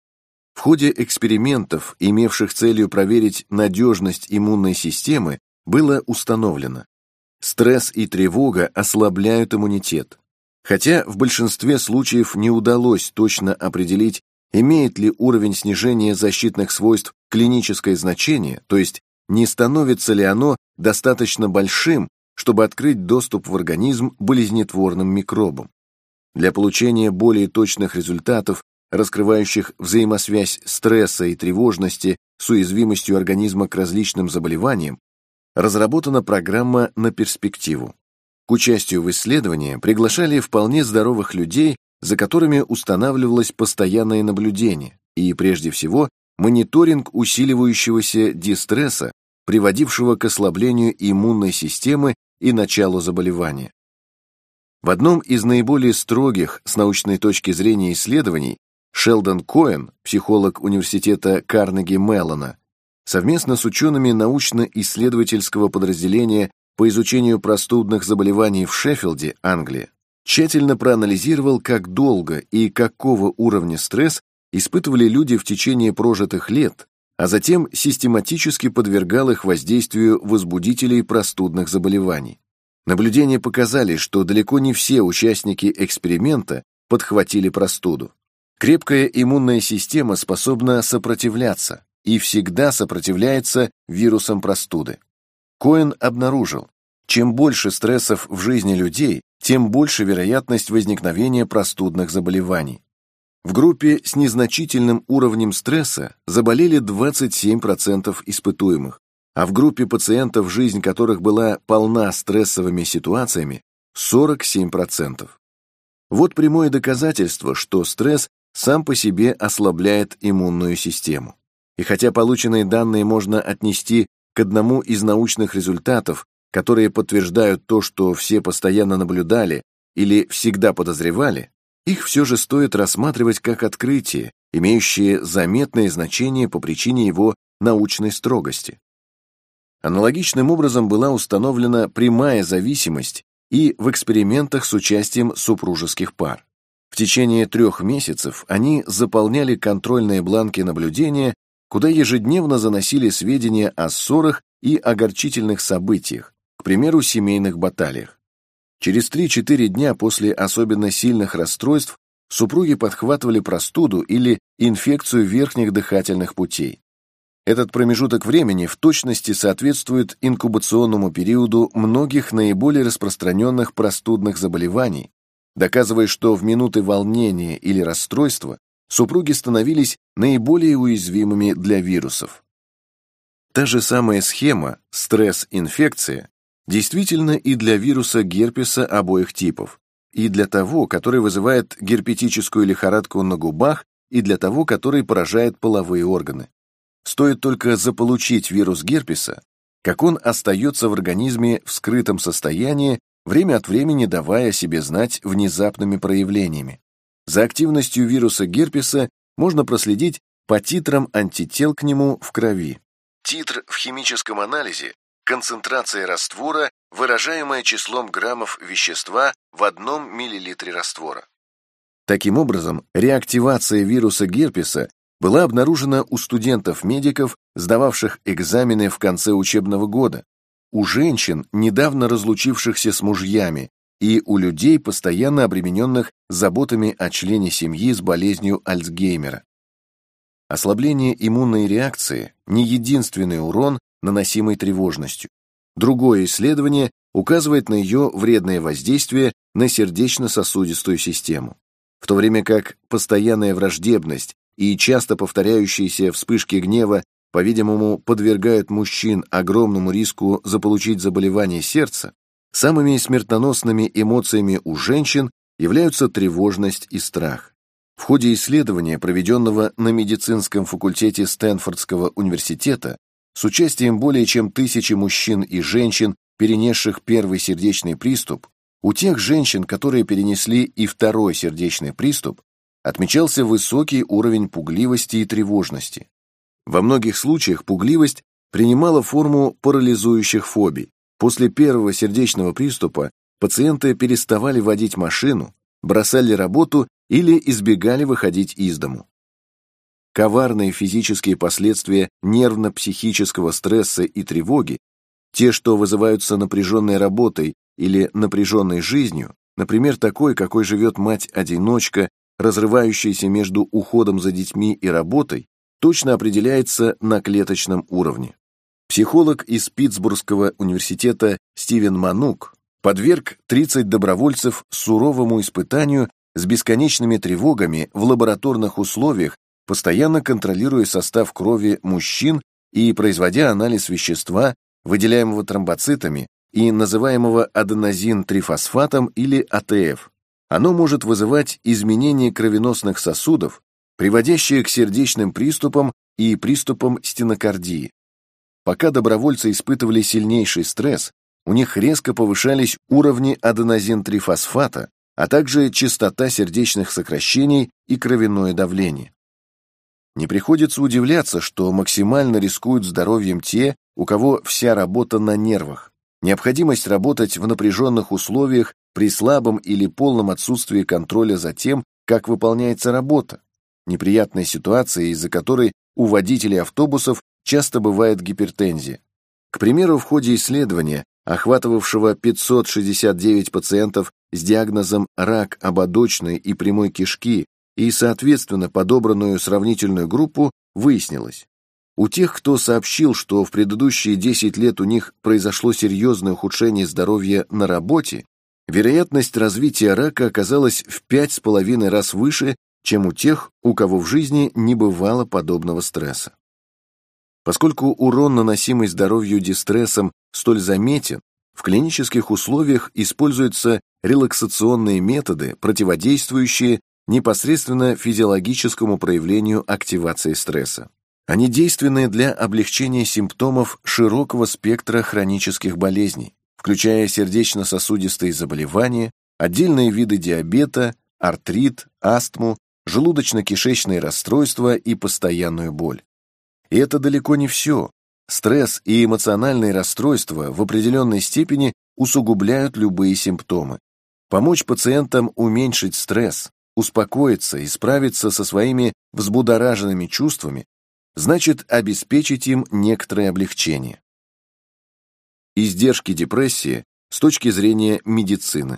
В ходе экспериментов, имевших целью проверить надежность иммунной системы, было установлено: стресс и тревога ослабляют иммунитет. Хотя в большинстве случаев не удалось точно определить, имеет ли уровень снижения защитных свойств клиническое значение, то есть не становится ли оно достаточно большим, чтобы открыть доступ в организм болезнетворным микробам. Для получения более точных результатов, раскрывающих взаимосвязь стресса и тревожности с уязвимостью организма к различным заболеваниям, разработана программа на перспективу. К участию в исследовании приглашали вполне здоровых людей, за которыми устанавливалось постоянное наблюдение и, прежде всего, мониторинг усиливающегося дистресса, приводившего к ослаблению иммунной системы и началу заболевания. В одном из наиболее строгих с научной точки зрения исследований Шелдон Коэн, психолог университета Карнеги-Меллона, совместно с учеными научно-исследовательского подразделения по изучению простудных заболеваний в Шеффилде, Англия, тщательно проанализировал, как долго и какого уровня стресс испытывали люди в течение прожитых лет, а затем систематически подвергал их воздействию возбудителей простудных заболеваний. Наблюдения показали, что далеко не все участники эксперимента подхватили простуду. Крепкая иммунная система способна сопротивляться и всегда сопротивляется вирусам простуды. Коэн обнаружил, чем больше стрессов в жизни людей, тем больше вероятность возникновения простудных заболеваний. В группе с незначительным уровнем стресса заболели 27% испытуемых, а в группе пациентов, жизнь которых была полна стрессовыми ситуациями, 47%. Вот прямое доказательство, что стресс сам по себе ослабляет иммунную систему. И хотя полученные данные можно отнести к одному из научных результатов, которые подтверждают то, что все постоянно наблюдали или всегда подозревали, их все же стоит рассматривать как открытие, имеющее заметное значение по причине его научной строгости. Аналогичным образом была установлена прямая зависимость и в экспериментах с участием супружеских пар. В течение 3 месяцев они заполняли контрольные бланки наблюдения, куда ежедневно заносили сведения о ссорах и огорчительных событиях, к примеру, семейных баталиях. Через 3-4 дня после особенно сильных расстройств супруги подхватывали простуду или инфекцию верхних дыхательных путей. Этот промежуток времени в точности соответствует инкубационному периоду многих наиболее распространенных простудных заболеваний, доказывая, что в минуты волнения или расстройства супруги становились наиболее уязвимыми для вирусов. Та же самая схема стресс-инфекция действительно и для вируса герпеса обоих типов, и для того, который вызывает герпетическую лихорадку на губах, и для того, который поражает половые органы. Стоит только заполучить вирус герпеса, как он остается в организме в скрытом состоянии, время от времени давая о себе знать внезапными проявлениями. За активностью вируса герпеса можно проследить по титрам антител к нему в крови. Титр в химическом анализе – концентрация раствора, выражаемая числом граммов вещества в 1 мл раствора. Таким образом, реактивация вируса герпеса была обнаружена у студентов-медиков, сдававших экзамены в конце учебного года, у женщин, недавно разлучившихся с мужьями, и у людей, постоянно обремененных заботами о члене семьи с болезнью Альцгеймера. Ослабление иммунной реакции – не единственный урон, наносимый тревожностью. Другое исследование указывает на ее вредное воздействие на сердечно-сосудистую систему. В то время как постоянная враждебность и часто повторяющиеся вспышки гнева, по-видимому, подвергают мужчин огромному риску заполучить заболевание сердца, самыми смертоносными эмоциями у женщин являются тревожность и страх. В ходе исследования, проведенного на медицинском факультете Стэнфордского университета, с участием более чем 1000 мужчин и женщин, перенесших первый сердечный приступ, у тех женщин, которые перенесли и второй сердечный приступ, отмечался высокий уровень пугливости и тревожности. Во многих случаях пугливость принимала форму парализующих фобий. После первого сердечного приступа пациенты переставали водить машину, бросали работу или избегали выходить из дому. Коварные физические последствия нервно-психического стресса и тревоги, те, что вызываются напряженной работой или напряженной жизнью, например, такой, какой живет мать-одиночка, разрывающаяся между уходом за детьми и работой, точно определяется на клеточном уровне. Психолог из Питтсбургского университета Стивен Манук подверг 30 добровольцев суровому испытанию с бесконечными тревогами в лабораторных условиях, постоянно контролируя состав крови мужчин и производя анализ вещества, выделяемого тромбоцитами и называемого аденозин-трифосфатом или АТФ. Оно может вызывать изменения кровеносных сосудов, приводящие к сердечным приступам и приступам стенокардии. Пока добровольцы испытывали сильнейший стресс, у них резко повышались уровни аденозин-трифосфата, а также частота сердечных сокращений и кровяное давление. Не приходится удивляться, что максимально рискуют здоровьем те, у кого вся работа на нервах. Необходимость работать в напряженных условиях при слабом или полном отсутствии контроля за тем, как выполняется работа. Неприятная ситуация, из-за которой у водителей автобусов часто бывает гипертензия. К примеру, в ходе исследования охватывавшего 569 пациентов с диагнозом рак ободочной и прямой кишки и, соответственно, подобранную сравнительную группу, выяснилось: у тех, кто сообщил, что в предыдущие 10 лет у них произошло серьезное ухудшение здоровья на работе, вероятность развития рака оказалась в 5,5 раз выше, чем у тех, у кого в жизни не бывало подобного стресса. Поскольку урон, наносимый здоровью дистрессом, столь заметен, в клинических условиях используются релаксационные методы, противодействующие непосредственно физиологическому проявлению активации стресса. Они действенны для облегчения симптомов широкого спектра хронических болезней, включая сердечно-сосудистые заболевания, отдельные виды диабета, артрит, астму, желудочно-кишечные расстройства и постоянную боль. И это далеко не все. Стресс и эмоциональные расстройства в определенной степени усугубляют любые симптомы. Помочь пациентам уменьшить стресс, успокоиться и справиться со своими взбудораженными чувствами значит обеспечить им некоторое облегчение. Издержки депрессии с точки зрения медицины.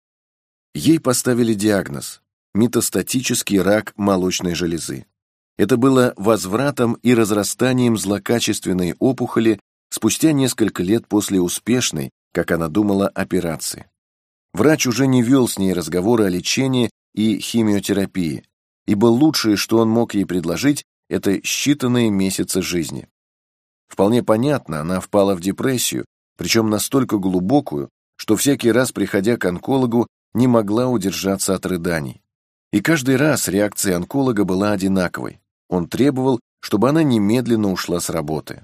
Ей поставили диагноз – метастатический рак молочной железы. Это было возвратом и разрастанием злокачественной опухоли спустя несколько лет после успешной, как она думала, операции. Врач уже не вел с ней разговоры о лечении и химиотерапии, ибо лучшее, что он мог ей предложить, это считанные месяцы жизни. Вполне понятно, она впала в депрессию, причем настолько глубокую, что всякий раз, приходя к онкологу, не могла удержаться от рыданий. И каждый раз реакция онколога была одинаковой. Он требовал, чтобы она немедленно ушла с работы.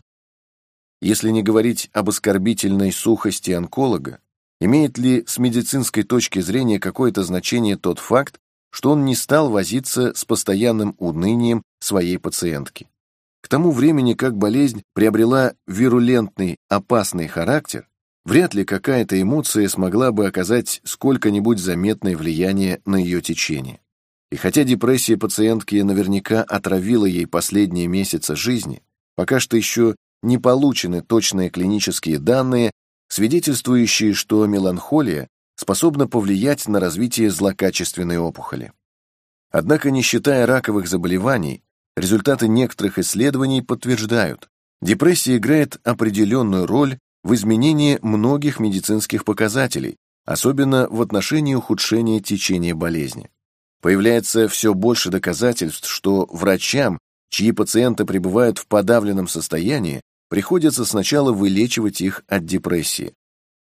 Если не говорить об оскорбительной сухости онколога, имеет ли с медицинской точки зрения какое-то значение тот факт, что он не стал возиться с постоянным унынием своей пациентки? К тому времени, как болезнь приобрела вирулентный, опасный характер, вряд ли какая-то эмоция смогла бы оказать сколько-нибудь заметное влияние на ее течение. И хотя депрессия пациентки наверняка отравила ей последние месяцы жизни, пока что еще не получены точные клинические данные, свидетельствующие, что меланхолия способна повлиять на развитие злокачественной опухоли. Однако, не считая раковых заболеваний, результаты некоторых исследований подтверждают, депрессия играет определенную роль в изменении многих медицинских показателей, особенно в отношении ухудшения течения болезни. Появляется все больше доказательств, что врачам, чьи пациенты пребывают в подавленном состоянии, приходится сначала вылечивать их от депрессии.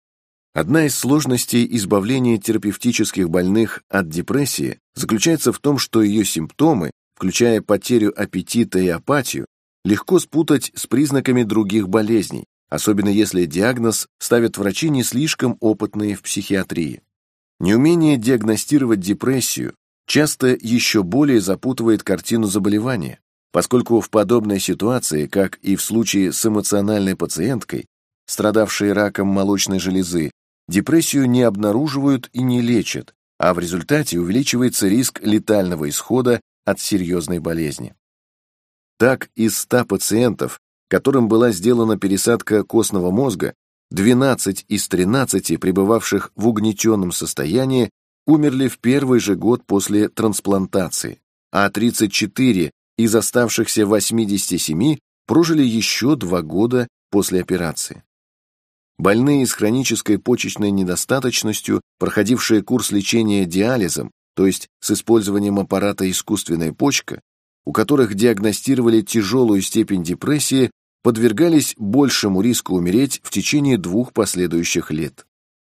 Одна из сложностей избавления терапевтических больных от депрессии заключается в том, что ее симптомы, включая потерю аппетита и апатию, легко спутать с признаками других болезней, особенно если диагноз ставят врачи не слишком опытные в психиатрии. Неумение диагностировать депрессию часто еще более запутывает картину заболевания, поскольку в подобной ситуации, как и в случае с эмоциональной пациенткой, страдавшей раком молочной железы, депрессию не обнаруживают и не лечат, а в результате увеличивается риск летального исхода от серьезной болезни. Так, из 100 пациентов, которым была сделана пересадка костного мозга, 12 из 13, пребывавших в угнетенном состоянии, умерли в первый же год после трансплантации, а 34 из оставшихся 87 прожили еще 2 года после операции. Больные с хронической почечной недостаточностью, проходившие курс лечения диализом, то есть с использованием аппарата искусственная почка, у которых диагностировали тяжелую степень депрессии, подвергались большему риску умереть в течение 2 последующих лет.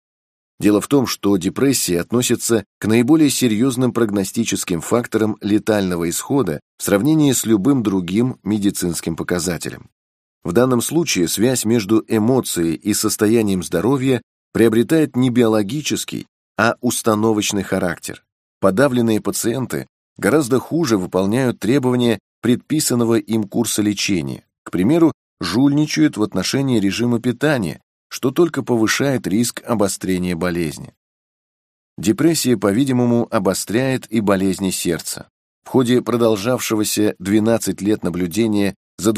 Дело в том, что депрессия относится к наиболее серьезным прогностическим факторам летального исхода в сравнении с любым другим медицинским показателем. В данном случае связь между эмоцией и состоянием здоровья приобретает не биологический, а установочный характер. Подавленные пациенты гораздо хуже выполняют требования предписанного им курса лечения, к примеру, жульничают в отношении режима питания, что только повышает риск обострения болезни. Депрессия, по-видимому, обостряет и болезни сердца. В ходе продолжавшегося 12 лет наблюдения за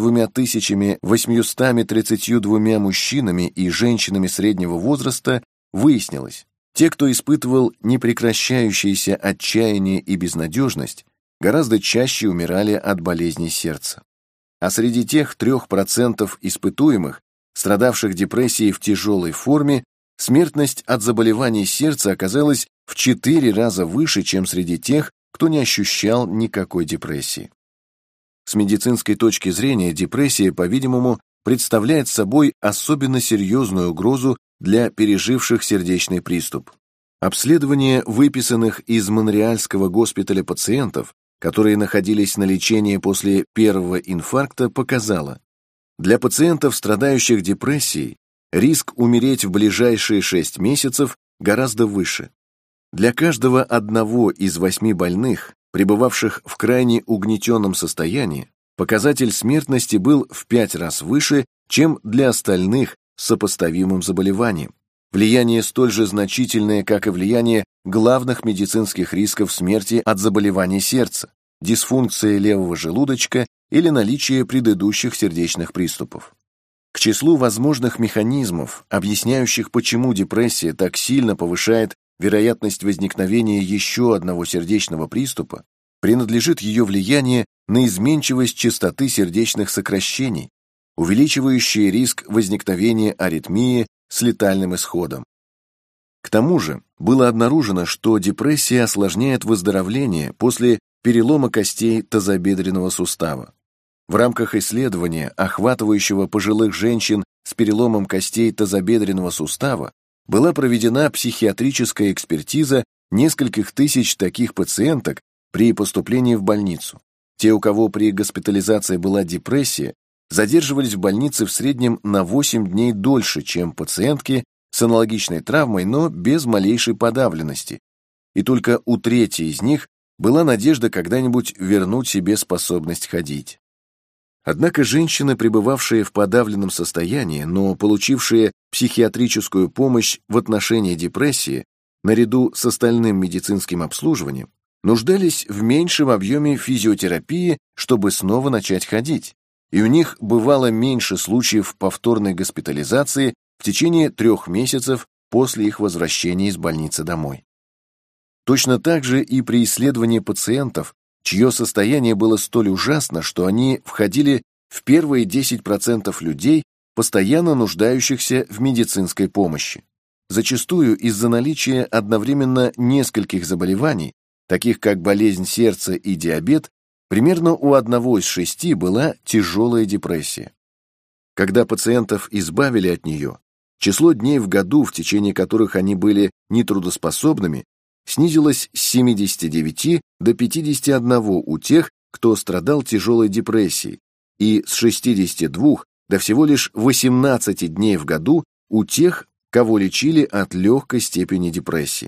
2832 мужчинами и женщинами среднего возраста выяснилось, те, кто испытывал непрекращающееся отчаяние и безнадежность, гораздо чаще умирали от болезней сердца. А среди тех 3% испытуемых, страдавших депрессией в тяжелой форме, смертность от заболеваний сердца оказалась в 4 раза выше, чем среди тех, кто не ощущал никакой депрессии. С медицинской точки зрения депрессия, по-видимому, представляет собой особенно серьезную угрозу для переживших сердечный приступ. Обследование выписанных из Монреальского госпиталя пациентов, которые находились на лечении после первого инфаркта, показало, для пациентов, страдающих депрессией, риск умереть в ближайшие 6 месяцев гораздо выше. Для каждого одного из 8 больных, пребывавших в крайне угнетенном состоянии, показатель смертности был в 5 раз выше, чем для остальных с сопоставимым заболеванием. Влияние столь же значительное, как и влияние главных медицинских рисков смерти от заболеваний сердца, дисфункции левого желудочка или наличие предыдущих сердечных приступов. К числу возможных механизмов, объясняющих, почему депрессия так сильно повышает вероятность возникновения еще одного сердечного приступа, принадлежит ее влияние на изменчивость частоты сердечных сокращений, увеличивающие риск возникновения аритмии с летальным исходом. К тому же было обнаружено, что депрессия осложняет выздоровление после перелома костей тазобедренного сустава. В рамках исследования, охватывающего пожилых женщин с переломом костей тазобедренного сустава, была проведена психиатрическая экспертиза нескольких тысяч таких пациенток при поступлении в больницу. Те, у кого при госпитализации была депрессия, задерживались в больнице в среднем на 8 дней дольше, чем пациентки с аналогичной травмой, но без малейшей подавленности. И только у трети из них была надежда когда-нибудь вернуть себе способность ходить. Однако женщины, пребывавшие в подавленном состоянии, но получившие психиатрическую помощь в отношении депрессии, наряду с остальным медицинским обслуживанием, нуждались в меньшем объеме физиотерапии, чтобы снова начать ходить, и у них бывало меньше случаев повторной госпитализации в течение 3 месяцев после их возвращения из больницы домой. Точно так же и при исследовании пациентов, чье состояние было столь ужасно, что они входили в первые 10% людей, постоянно нуждающихся в медицинской помощи. Зачастую из-за наличия одновременно нескольких заболеваний, таких как болезнь сердца и диабет, примерно у 1 из 6 была тяжелая депрессия. Когда пациентов избавили от нее, число дней в году, в течение которых они были нетрудоспособными, снизилось с 79 до 51 у тех, кто страдал тяжелой депрессией, и с 62 до всего лишь 18 дней в году у тех, кого лечили от легкой степени депрессии.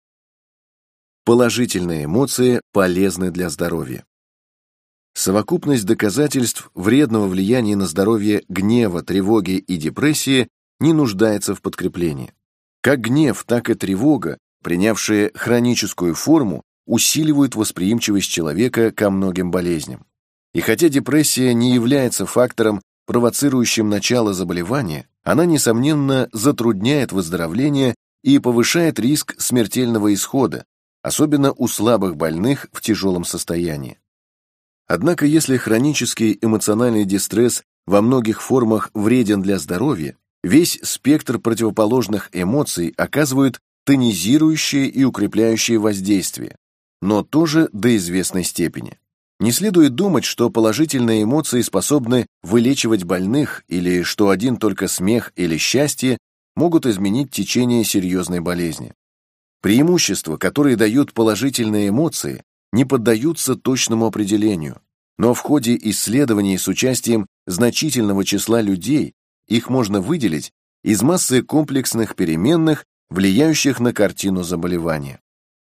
Положительные эмоции полезны для здоровья. Совокупность доказательств вредного влияния на здоровье гнева, тревоги и депрессии не нуждается в подкреплении. Как гнев, так и тревога, принявшие хроническую форму, усиливают восприимчивость человека ко многим болезням. И хотя депрессия не является фактором, провоцирующим начало заболевания, она, несомненно, затрудняет выздоровление и повышает риск смертельного исхода, особенно у слабых больных в тяжелом состоянии. Однако, если хронический эмоциональный дистресс во многих формах вреден для здоровья, весь спектр противоположных эмоций оказывает тонизирующее и укрепляющее воздействие, но тоже до известной степени. Не следует думать, что положительные эмоции способны вылечивать больных или что один только смех или счастье могут изменить течение серьезной болезни. Преимущества, которые дают положительные эмоции, не поддаются точному определению, но в ходе исследований с участием значительного числа людей их можно выделить из массы комплексных переменных, влияющих на картину заболевания.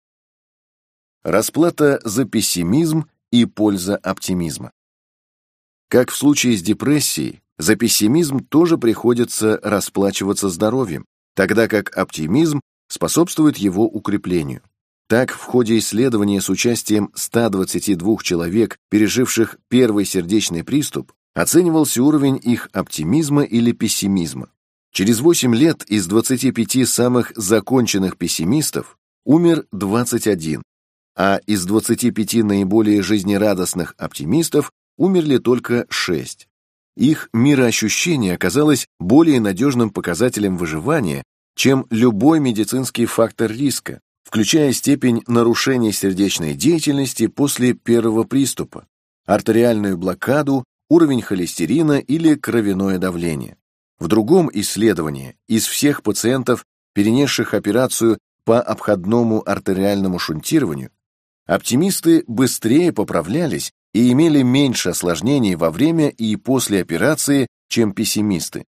Расплата за пессимизм и польза оптимизма. Как в случае с депрессией, за пессимизм тоже приходится расплачиваться здоровьем, тогда как оптимизм способствует его укреплению. Так, в ходе исследования с участием 122 человек, переживших первый сердечный приступ, Оценивался уровень их оптимизма или пессимизма. Через 8 лет из 25 самых законченных пессимистов умер 21, а из 25 наиболее жизнерадостных оптимистов умерли только 6. Их мироощущение оказалось более надежным показателем выживания, чем любой медицинский фактор риска, включая степень нарушения сердечной деятельности после первого приступа, артериальную блокаду, уровень холестерина или кровяное давление. В другом исследовании из всех пациентов, перенесших операцию по обходному артериальному шунтированию, оптимисты быстрее поправлялись и имели меньше осложнений во время и после операции, чем пессимисты.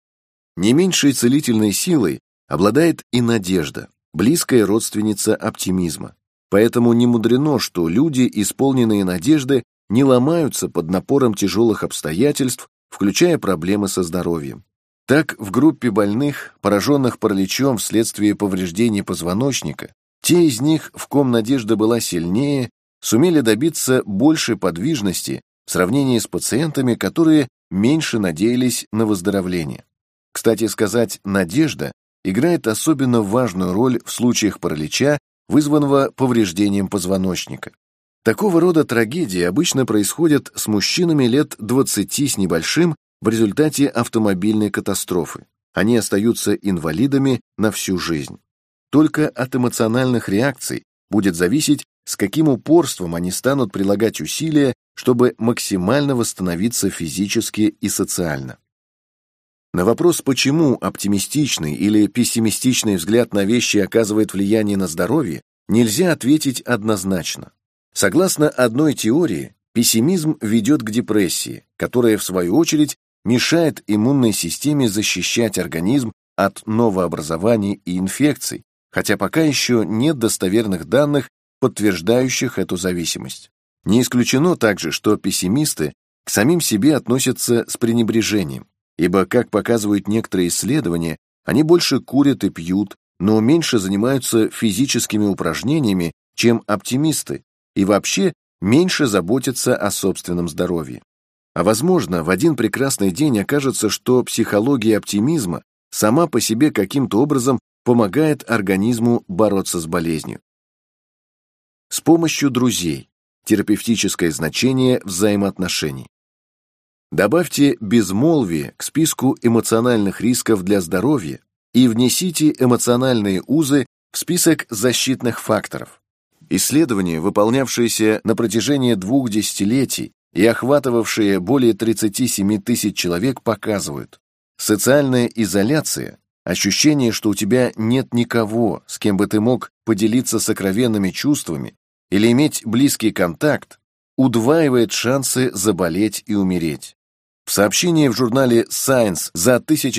Не меньшей целительной силой обладает и надежда, близкая родственница оптимизма. Поэтому не мудрено, что люди, исполненные надежды, не ломаются под напором тяжелых обстоятельств, включая проблемы со здоровьем. Так, в группе больных, пораженных параличом вследствие повреждений позвоночника, те из них, в ком надежда была сильнее, сумели добиться большей подвижности в сравнении с пациентами, которые меньше надеялись на выздоровление. Кстати сказать, надежда играет особенно важную роль в случаях паралича, вызванного повреждением позвоночника. Такого рода трагедии обычно происходят с мужчинами лет 20 с небольшим в результате автомобильной катастрофы. Они остаются инвалидами на всю жизнь. Только от эмоциональных реакций будет зависеть, с каким упорством они станут прилагать усилия, чтобы максимально восстановиться физически и социально. На вопрос, почему оптимистичный или пессимистичный взгляд на вещи оказывает влияние на здоровье, нельзя ответить однозначно. Согласно одной теории, пессимизм ведет к депрессии, которая, в свою очередь, мешает иммунной системе защищать организм от новообразований и инфекций, хотя пока еще нет достоверных данных, подтверждающих эту зависимость. Не исключено также, что пессимисты к самим себе относятся с пренебрежением, ибо, как показывают некоторые исследования, они больше курят и пьют, но меньше занимаются физическими упражнениями, чем оптимисты, и вообще меньше заботятся о собственном здоровье. А возможно, в один прекрасный день окажется, что психология оптимизма сама по себе каким-то образом помогает организму бороться с болезнью. С помощью друзей. Терапевтическое значение взаимоотношений. Добавьте безмолвие к списку эмоциональных рисков для здоровья и внесите эмоциональные узы в список защитных факторов. Исследования, выполнявшиеся на протяжении 2 десятилетий и охватывавшие более 37 тысяч человек, показывают: социальная изоляция, ощущение, что у тебя нет никого, с кем бы ты мог поделиться сокровенными чувствами или иметь близкий контакт, удваивает шансы заболеть и умереть. В сообщении в журнале Science за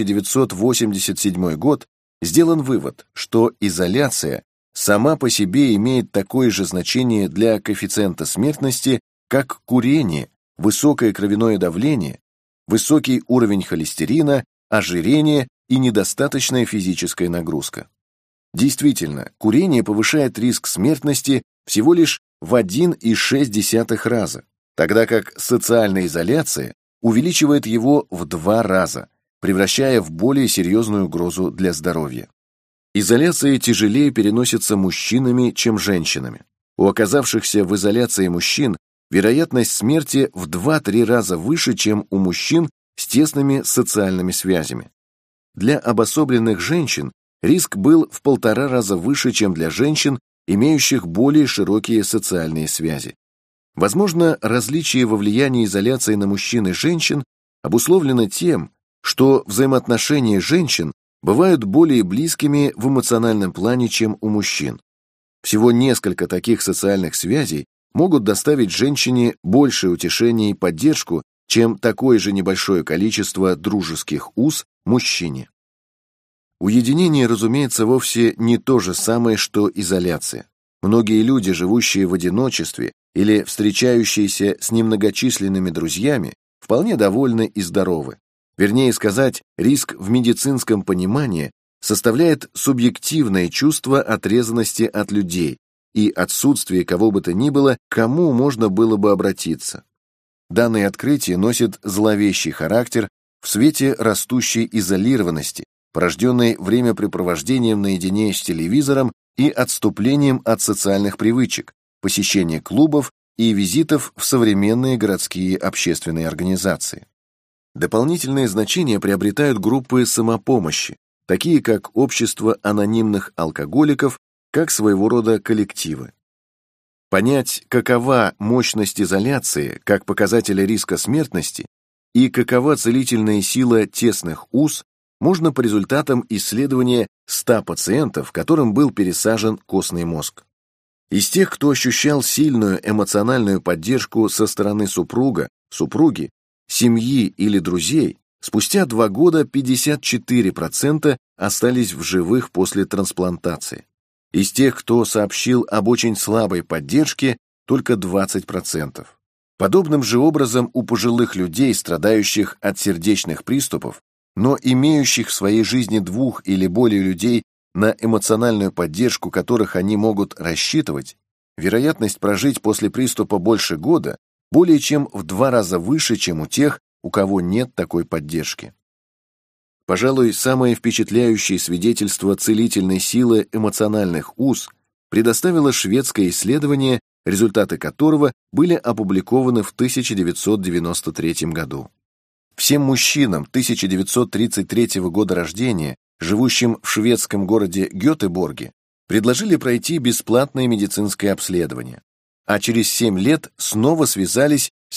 1987 год сделан вывод, что изоляция сама по себе имеет такое же значение для коэффициента смертности, как курение, высокое кровяное давление, высокий уровень холестерина, ожирение и недостаточная физическая нагрузка. Действительно, курение повышает риск смертности всего лишь в 1,6 раза, тогда как социальная изоляция увеличивает его в 2 раза, превращая в более серьезную угрозу для здоровья. Изоляция тяжелее переносится мужчинами, чем женщинами. У оказавшихся в изоляции мужчин вероятность смерти в 2-3 раза выше, чем у мужчин с тесными социальными связями. Для обособленных женщин риск был в 1,5 раза выше, чем для женщин, имеющих более широкие социальные связи. Возможно, различие во влиянии изоляции на мужчин и женщин обусловлено тем, что взаимоотношения женщин бывают более близкими в эмоциональном плане, чем у мужчин. Всего несколько таких социальных связей могут доставить женщине большее утешение и поддержку, чем такое же небольшое количество дружеских уз мужчине. Уединение, разумеется, вовсе не то же самое, что изоляция. Многие люди, живущие в одиночестве или встречающиеся с немногочисленными друзьями, вполне довольны и здоровы. Вернее сказать, риск в медицинском понимании составляет субъективное чувство отрезанности от людей и отсутствие кого бы то ни было, к кому можно было бы обратиться. Данное открытие носит зловещий характер в свете растущей изолированности, порожденной времяпрепровождением наедине с телевизором и отступлением от социальных привычек, посещения клубов и визитов в современные городские общественные организации. Дополнительное значение приобретают группы самопомощи, такие как общество анонимных алкоголиков, как своего рода коллективы. Понять, какова мощность изоляции как показателя риска смертности и какова целительная сила тесных уз, можно по результатам исследования 100 пациентов, которым был пересажен костный мозг. Из тех, кто ощущал сильную эмоциональную поддержку со стороны супруга, супруги, семьи или друзей, спустя 2 года 54% остались в живых после трансплантации. Из тех, кто сообщил об очень слабой поддержке, только 20%. Подобным же образом у пожилых людей, страдающих от сердечных приступов, но имеющих в своей жизни 2 или более людей, на эмоциональную поддержку которых они могут рассчитывать, вероятность прожить после приступа больше года более чем в 2 раза выше, чем у тех, у кого нет такой поддержки. Пожалуй, самое впечатляющее свидетельство целительной силы эмоциональных уз предоставило шведское исследование, результаты которого были опубликованы в 1993 году. Всем мужчинам 1933 года рождения, живущим в шведском городе Гетеборге, предложили пройти бесплатное медицинское обследование, а через 7 лет снова связались с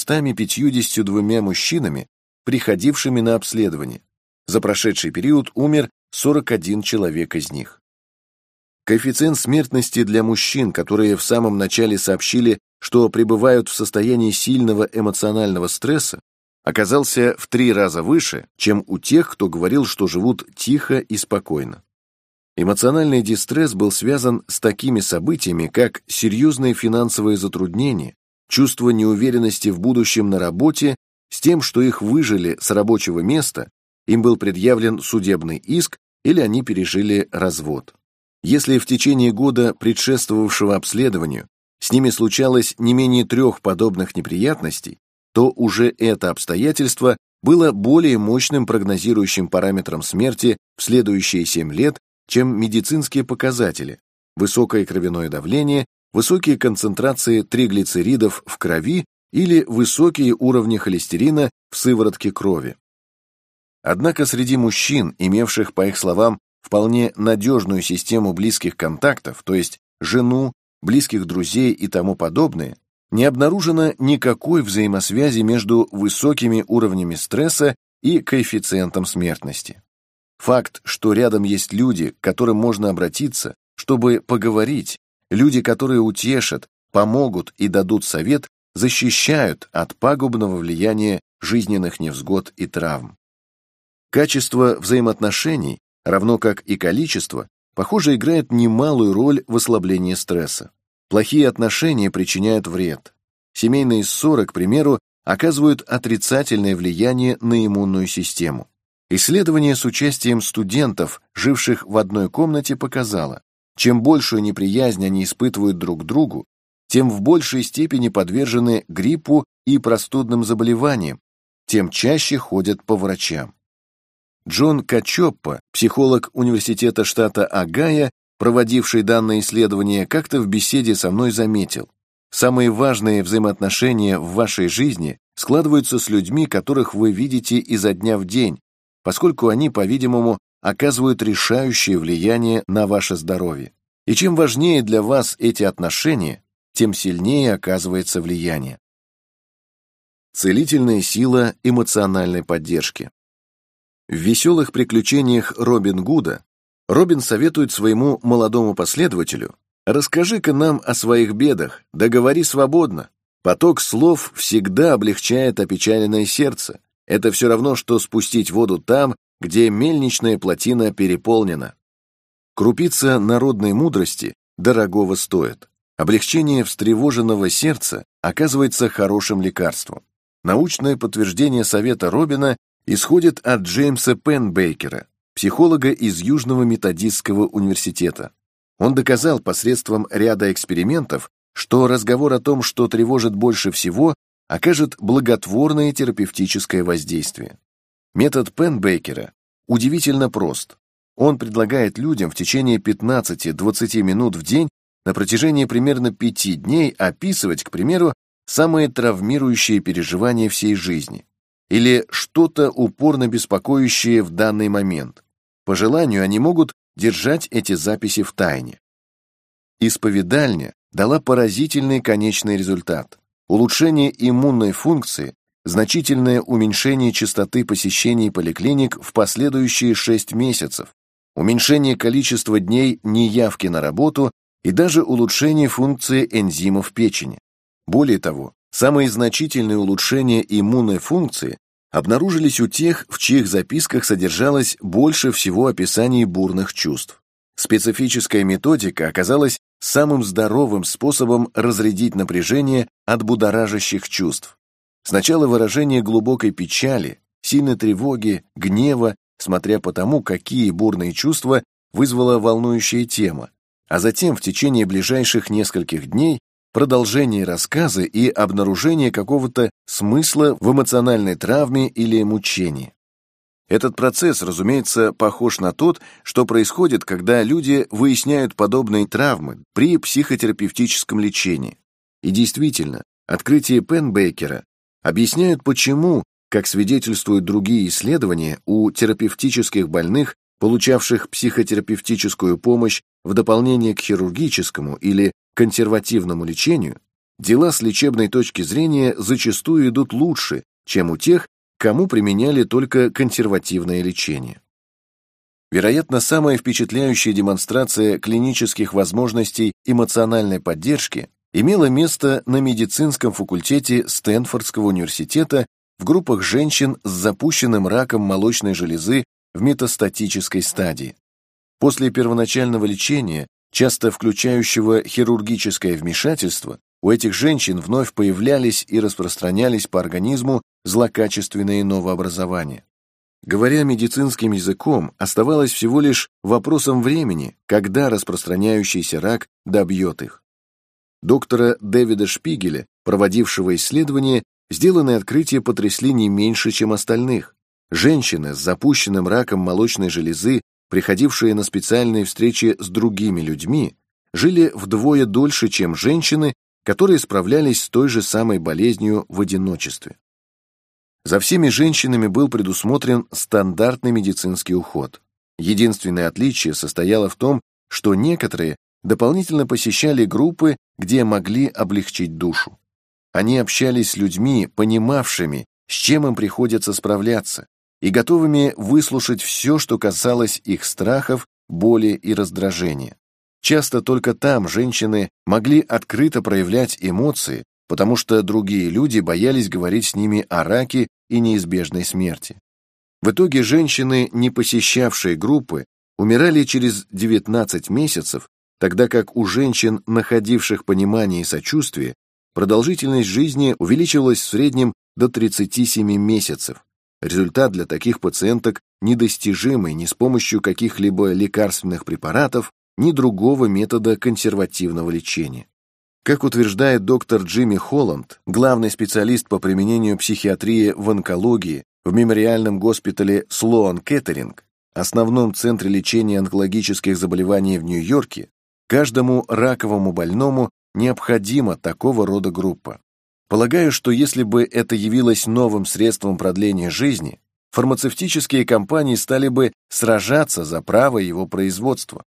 752 мужчинами, приходившими на обследование. За прошедший период умер 41 человек из них. Коэффициент смертности для мужчин, которые в самом начале сообщили, что пребывают в состоянии сильного эмоционального стресса, оказался в 3 раза выше, чем у тех, кто говорил, что живут тихо и спокойно. Эмоциональный дистресс был связан с такими событиями, как серьезные финансовые затруднения, чувство неуверенности в будущем на работе, с тем, что их выжили с рабочего места, им был предъявлен судебный иск или они пережили развод. Если в течение года, предшествовавшего обследованию, с ними случалось не менее 3 подобных неприятностей, то уже это обстоятельство было более мощным прогнозирующим параметром смерти в следующие 7 лет, чем медицинские показатели: высокое кровяное давление, высокие концентрации триглицеридов в крови или высокие уровни холестерина в сыворотке крови. Однако среди мужчин, имевших, по их словам, вполне надежную систему близких контактов, то есть жену, близких друзей и тому подобное, не обнаружено никакой взаимосвязи между высокими уровнями стресса и коэффициентом смертности. Факт, что рядом есть люди, к которым можно обратиться, чтобы поговорить, люди, которые утешат, помогут и дадут совет, защищают от пагубного влияния жизненных невзгод и травм. Качество взаимоотношений, равно как и количество, похоже, играет немалую роль в ослаблении стресса. Плохие отношения причиняют вред. Семейные ссоры, к примеру, оказывают отрицательное влияние на иммунную систему. Исследование с участием студентов, живших в одной комнате, показало, чем большую неприязнь они испытывают друг к другу, тем в большей степени подвержены гриппу и простудным заболеваниям, тем чаще ходят по врачам. Джон Качоппа, психолог университета штата Огайо, проводивший данное исследование, как-то в беседе со мной заметил: самые важные взаимоотношения в вашей жизни складываются с людьми, которых вы видите изо дня в день, поскольку они, по-видимому, оказывают решающее влияние на ваше здоровье. И чем важнее для вас эти отношения, тем сильнее оказывается влияние. Целительная сила эмоциональной поддержки. В «Веселых приключениях Робин Гуда» Робин советует своему молодому последователю: «Расскажи-ка нам о своих бедах, да говори свободно. Поток слов всегда облегчает опечаленное сердце. Это все равно, что спустить воду там, где мельничная плотина переполнена». Крупица народной мудрости дорогого стоит. Облегчение встревоженного сердца оказывается хорошим лекарством. Научное подтверждение совета Робина исходит от Джеймса Пенбейкера, психолога из Южного методистского университета. Он доказал посредством ряда экспериментов, что разговор о том, что тревожит больше всего, окажет благотворное терапевтическое воздействие. Метод Пенбекера удивительно прост. Он предлагает людям в течение 15-20 минут в день на протяжении примерно 5 дней описывать, к примеру, самые травмирующие переживания всей жизни или что-то упорно беспокоящее в данный момент. По желанию они могут держать эти записи в тайне. Исповедальня дала поразительный конечный результат. Улучшение иммунной функции, значительное уменьшение частоты посещений поликлиник в последующие 6 месяцев, уменьшение количества дней неявки на работу и даже улучшение функции энзимов печени. Более того, самые значительные улучшения иммунной функции обнаружились у тех, в чьих записках содержалось больше всего описаний бурных чувств. Специфическая методика оказалась самым здоровым способом разрядить напряжение от будоражащих чувств. Сначала выражение глубокой печали, сильной тревоги, гнева, смотря по тому, какие бурные чувства вызвала волнующая тема, а затем в течение ближайших нескольких дней продолжение рассказа и обнаружение какого-то смысла в эмоциональной травме или мучении. Этот процесс, разумеется, похож на тот, что происходит, когда люди выясняют подобные травмы при психотерапевтическом лечении. И действительно, открытия Пенбекера объясняют, почему, как свидетельствуют другие исследования, у терапевтических больных, получавших психотерапевтическую помощь в дополнение к хирургическому или консервативному лечению, дела с лечебной точки зрения зачастую идут лучше, чем у тех, кому применяли только консервативное лечение. Вероятно, самая впечатляющая демонстрация клинических возможностей эмоциональной поддержки имела место на медицинском факультете Стэнфордского университета в группах женщин с запущенным раком молочной железы в метастатической стадии. После первоначального лечения, часто включающего хирургическое вмешательство, у этих женщин вновь появлялись и распространялись по организму злокачественные новообразования. Говоря медицинским языком, оставалось всего лишь вопросом времени, когда распространяющийся рак добьет их. Доктора Дэвида Шпигеля, проводившего исследование, сделанные открытия потрясли не меньше, чем остальных. Женщины с запущенным раком молочной железы, приходившие на специальные встречи с другими людьми, жили вдвое дольше, чем женщины, которые справлялись с той же самой болезнью в одиночестве. За всеми женщинами был предусмотрен стандартный медицинский уход. Единственное отличие состояло в том, что некоторые дополнительно посещали группы, где могли облегчить душу. Они общались с людьми, понимавшими, с чем им приходится справляться, и готовыми выслушать все, что касалось их страхов, боли и раздражения. Часто только там женщины могли открыто проявлять эмоции, потому что другие люди боялись говорить с ними о раке и неизбежной смерти. В итоге женщины, не посещавшие группы, умирали через 19 месяцев, тогда как у женщин, находивших понимание и сочувствие, продолжительность жизни увеличивалась в среднем до 37 месяцев. Результат для таких пациенток недостижимый ни с помощью каких-либо лекарственных препаратов, ни другого метода консервативного лечения. Как утверждает доктор Джимми Холланд, главный специалист по применению психиатрии в онкологии в мемориальном госпитале Слоан Кеттеринг, основном центре лечения онкологических заболеваний в Нью-Йорке, каждому раковому больному необходима такого рода группа. Полагаю, что если бы это явилось новым средством продления жизни, фармацевтические компании стали бы сражаться за право его производства.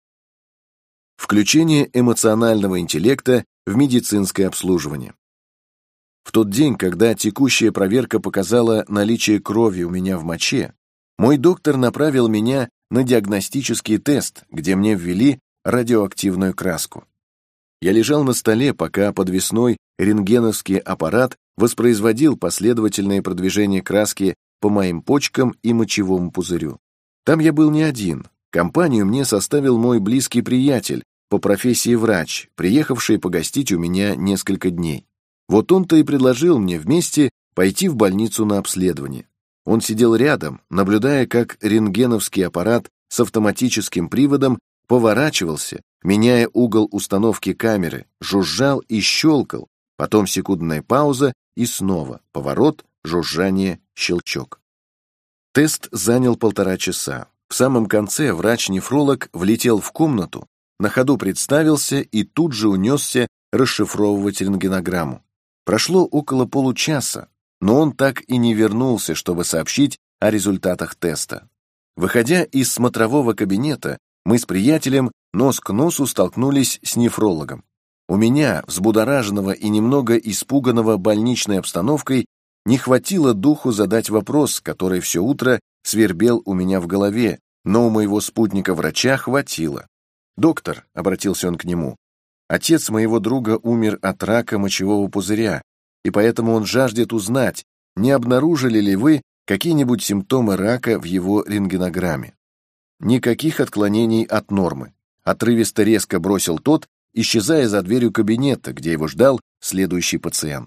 Включение эмоционального интеллекта в медицинское обслуживание. В тот день, когда текущая проверка показала наличие крови у меня в моче, мой доктор направил меня на диагностический тест, где мне ввели радиоактивную краску. Я лежал на столе, пока подвесной рентгеновский аппарат воспроизводил последовательное продвижение краски по моим почкам и мочевому пузырю. Там я был не один. Компанию мне составил мой близкий приятель, по профессии врач, приехавший погостить у меня несколько дней. Вот он-то и предложил мне вместе пойти в больницу на обследование. Он сидел рядом, наблюдая, как рентгеновский аппарат с автоматическим приводом поворачивался, меняя угол установки камеры, жужжал и щелкал, потом секундная пауза, и снова поворот, жужжание, щелчок. Тест занял 1,5 часа. В самом конце врач-нефролог влетел в комнату, на ходу представился и тут же унесся расшифровывать рентгенограмму. Прошло около получаса, но он так и не вернулся, чтобы сообщить о результатах теста. Выходя из смотрового кабинета, мы с приятелем нос к носу столкнулись с нефрологом. У меня, взбудораженного и немного испуганного больничной обстановкой, не хватило духу задать вопрос, который все утро свербел у меня в голове, но у моего спутника-врача хватило. «Доктор», — обратился он к нему, — «отец моего друга умер от рака мочевого пузыря, и поэтому он жаждет узнать, не обнаружили ли вы какие-нибудь симптомы рака в его рентгенограмме». «Никаких отклонений от нормы», — отрывисто резко бросил тот, исчезая за дверью кабинета, где его ждал следующий пациент.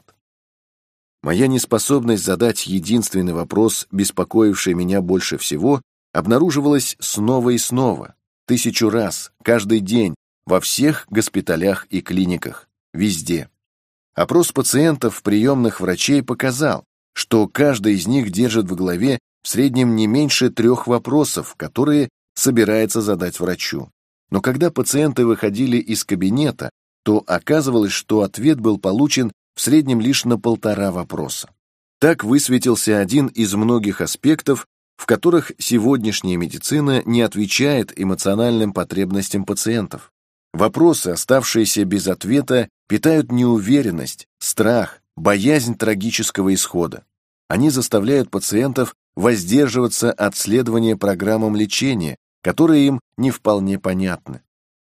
Моя неспособность задать единственный вопрос, беспокоивший меня больше всего, обнаруживалась снова и снова, 1000 раз, каждый день, во всех госпиталях и клиниках, везде. Опрос пациентов в приемных врачей показал, что каждый из них держит в голове в среднем не меньше 3 вопросов, которые собирается задать врачу. Но когда пациенты выходили из кабинета, то оказывалось, что ответ был получен в среднем лишь на 1,5 вопроса. Так высветился один из многих аспектов, в которых сегодняшняя медицина не отвечает эмоциональным потребностям пациентов. Вопросы, оставшиеся без ответа, питают неуверенность, страх, боязнь трагического исхода. Они заставляют пациентов воздерживаться от следования программам лечения, которые им не вполне понятны.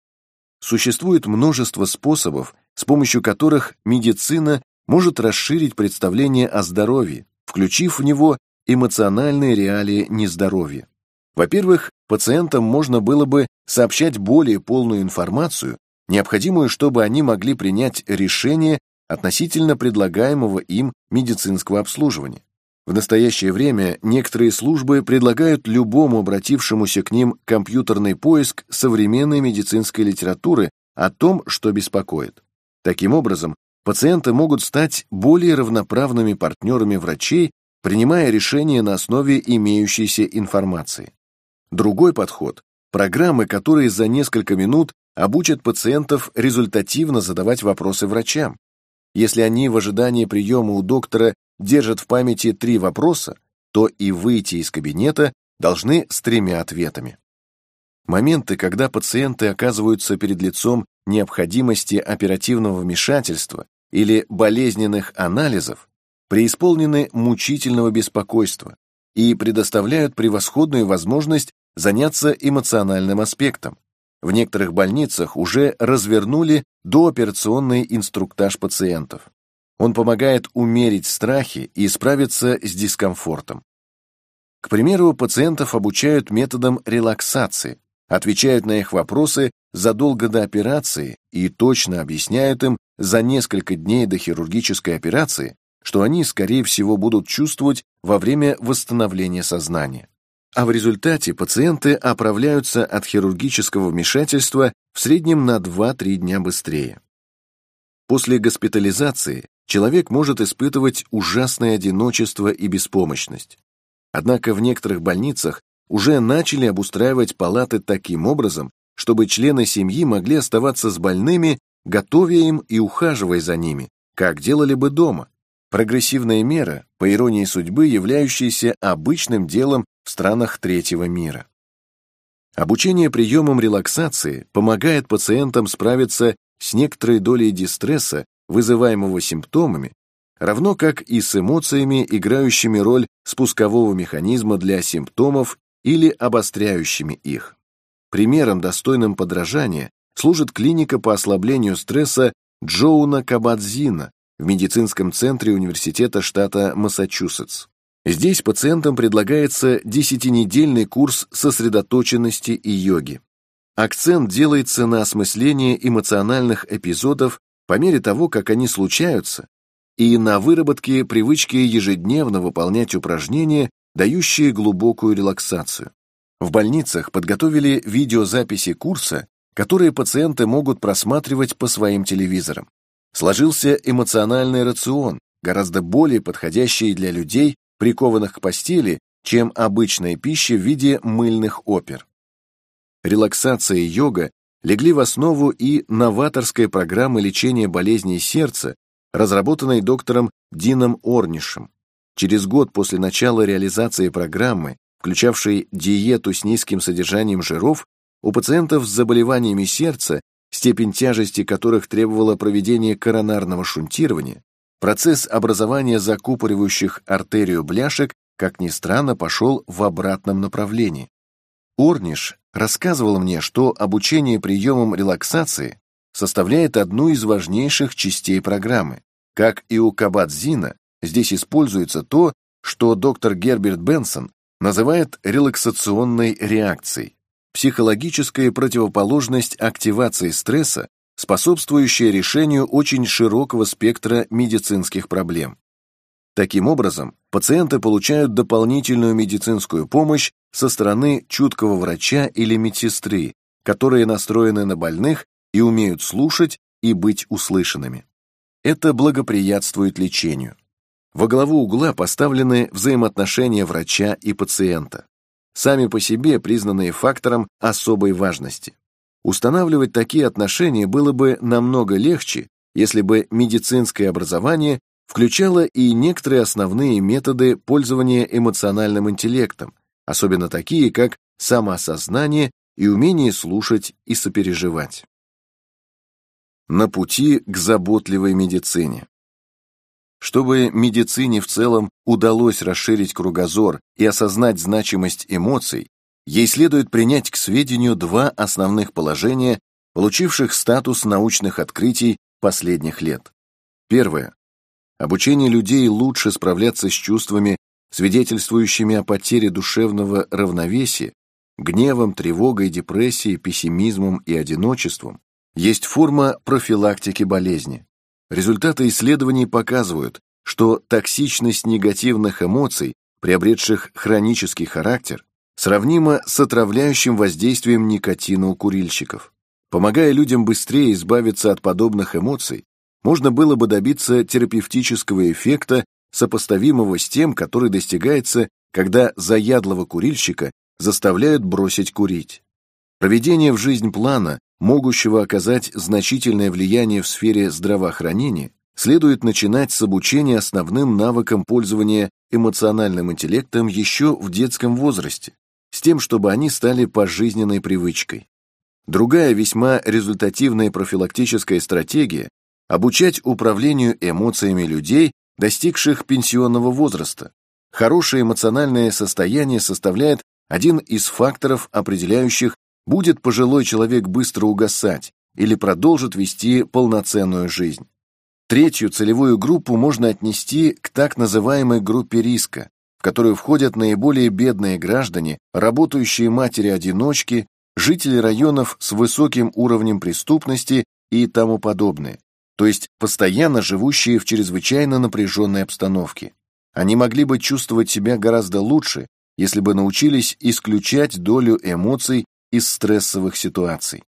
Существует множество способов, с помощью которых медицина может расширить представление о здоровье, включив в него эмоциональные реалии нездоровья. Во-первых, пациентам можно было бы сообщать более полную информацию, необходимую, чтобы они могли принять решение относительно предлагаемого им медицинского обслуживания. В настоящее время некоторые службы предлагают любому обратившемуся к ним компьютерный поиск современной медицинской литературы о том, что беспокоит. Таким образом, пациенты могут стать более равноправными партнерами врачей, принимая решения на основе имеющейся информации. Другой подход – программы, которые за несколько минут обучат пациентов результативно задавать вопросы врачам. Если они в ожидании приема у доктора держат в памяти 3 вопроса, то и выйти из кабинета должны с 3 ответами. Моменты, когда пациенты оказываются перед лицом необходимости оперативного вмешательства или болезненных анализов, преисполнены мучительного беспокойства и предоставляют превосходную возможность заняться эмоциональным аспектом. В некоторых больницах уже развернули дооперационный инструктаж пациентов. Он помогает умерить страхи и справиться с дискомфортом. К примеру, пациентов обучают методам релаксации, отвечают на их вопросы задолго до операции и точно объясняют им за несколько дней до хирургической операции, что они, скорее всего, будут чувствовать во время восстановления сознания. А в результате пациенты оправляются от хирургического вмешательства в среднем на 2-3 дня быстрее. После госпитализации человек может испытывать ужасное одиночество и беспомощность. Однако в некоторых больницах уже начали обустраивать палаты таким образом, чтобы члены семьи могли оставаться с больными, готовя им и ухаживая за ними, как делали бы дома. Прогрессивная мера, по иронии судьбы, являющаяся обычным делом в странах третьего мира. Обучение приемам релаксации помогает пациентам справиться с некоторой долей дистресса, вызываемого симптомами, равно как и с эмоциями, играющими роль спускового механизма для симптомов или обостряющими их. Примером, достойным подражания, служит клиника по ослаблению стресса Джоуна Кабат-Зинна в медицинском центре университета штата Массачусетс. Здесь пациентам предлагается 10-недельный курс сосредоточенности и йоги. Акцент делается на осмыслении эмоциональных эпизодов по мере того, как они случаются, и на выработке привычки ежедневно выполнять упражнения, дающие глубокую релаксацию. В больницах подготовили видеозаписи курса, которые пациенты могут просматривать по своим телевизорам. Сложился эмоциональный рацион, гораздо более подходящие для людей, прикованных к постели, чем обычная пища в виде мыльных опер. Релаксация и йога легли в основу и новаторской программы лечения болезней сердца, разработанной доктором Дином Орнишем. Через год после начала реализации программы, включавшей диету с низким содержанием жиров, у пациентов с заболеваниями сердца, степень тяжести которых требовала проведения коронарного шунтирования, процесс образования закупоривающих артерию бляшек, как ни странно, пошел в обратном направлении. Орниш рассказывал мне, что обучение приемам релаксации составляет одну из важнейших частей программы. Как и у Кабат-Зина, здесь используется то, что доктор Герберт Бенсон называет релаксационной реакцией, психологическая противоположность активации стресса, способствующая решению очень широкого спектра медицинских проблем. Таким образом, пациенты получают дополнительную медицинскую помощь со стороны чуткого врача или медсестры, которые настроены на больных и умеют слушать и быть услышанными. Это благоприятствует лечению. Во главу угла поставлены взаимоотношения врача и пациента, сами по себе признанные фактором особой важности. Устанавливать такие отношения было бы намного легче, если бы медицинское образование включало и некоторые основные методы пользования эмоциональным интеллектом, особенно такие, как самоосознание и умение слушать и сопереживать. На пути к заботливой медицине. Чтобы медицине в целом удалось расширить кругозор и осознать значимость эмоций, ей следует принять к сведению два основных положения, получивших статус научных открытий последних лет. Первое. Обучение людей лучше справляться с чувствами, свидетельствующими о потере душевного равновесия, гневом, тревогой, депрессией, пессимизмом и одиночеством, есть форма профилактики болезни. Результаты исследований показывают, что токсичность негативных эмоций, приобретших хронический характер, сравнима с отравляющим воздействием никотина у курильщиков. Помогая людям быстрее избавиться от подобных эмоций, можно было бы добиться терапевтического эффекта, сопоставимого с тем, который достигается, когда заядлого курильщика заставляют бросить курить. Проведение в жизнь плана, могущего оказать значительное влияние в сфере здравоохранения, следует начинать с обучения основным навыкам пользования эмоциональным интеллектом еще в детском возрасте, с тем, чтобы они стали пожизненной привычкой. Другая весьма результативная профилактическая стратегия – обучать управлению эмоциями людей, достигших пенсионного возраста. Хорошее эмоциональное состояние составляет один из факторов, определяющих, будет пожилой человек быстро угасать или продолжит вести полноценную жизнь. Третью целевую группу можно отнести к так называемой группе риска, в которую входят наиболее бедные граждане, работающие матери-одиночки, жители районов с высоким уровнем преступности и тому подобное, то есть постоянно живущие в чрезвычайно напряженной обстановке. Они могли бы чувствовать себя гораздо лучше, если бы научились исключать долю эмоций из стрессовых ситуаций.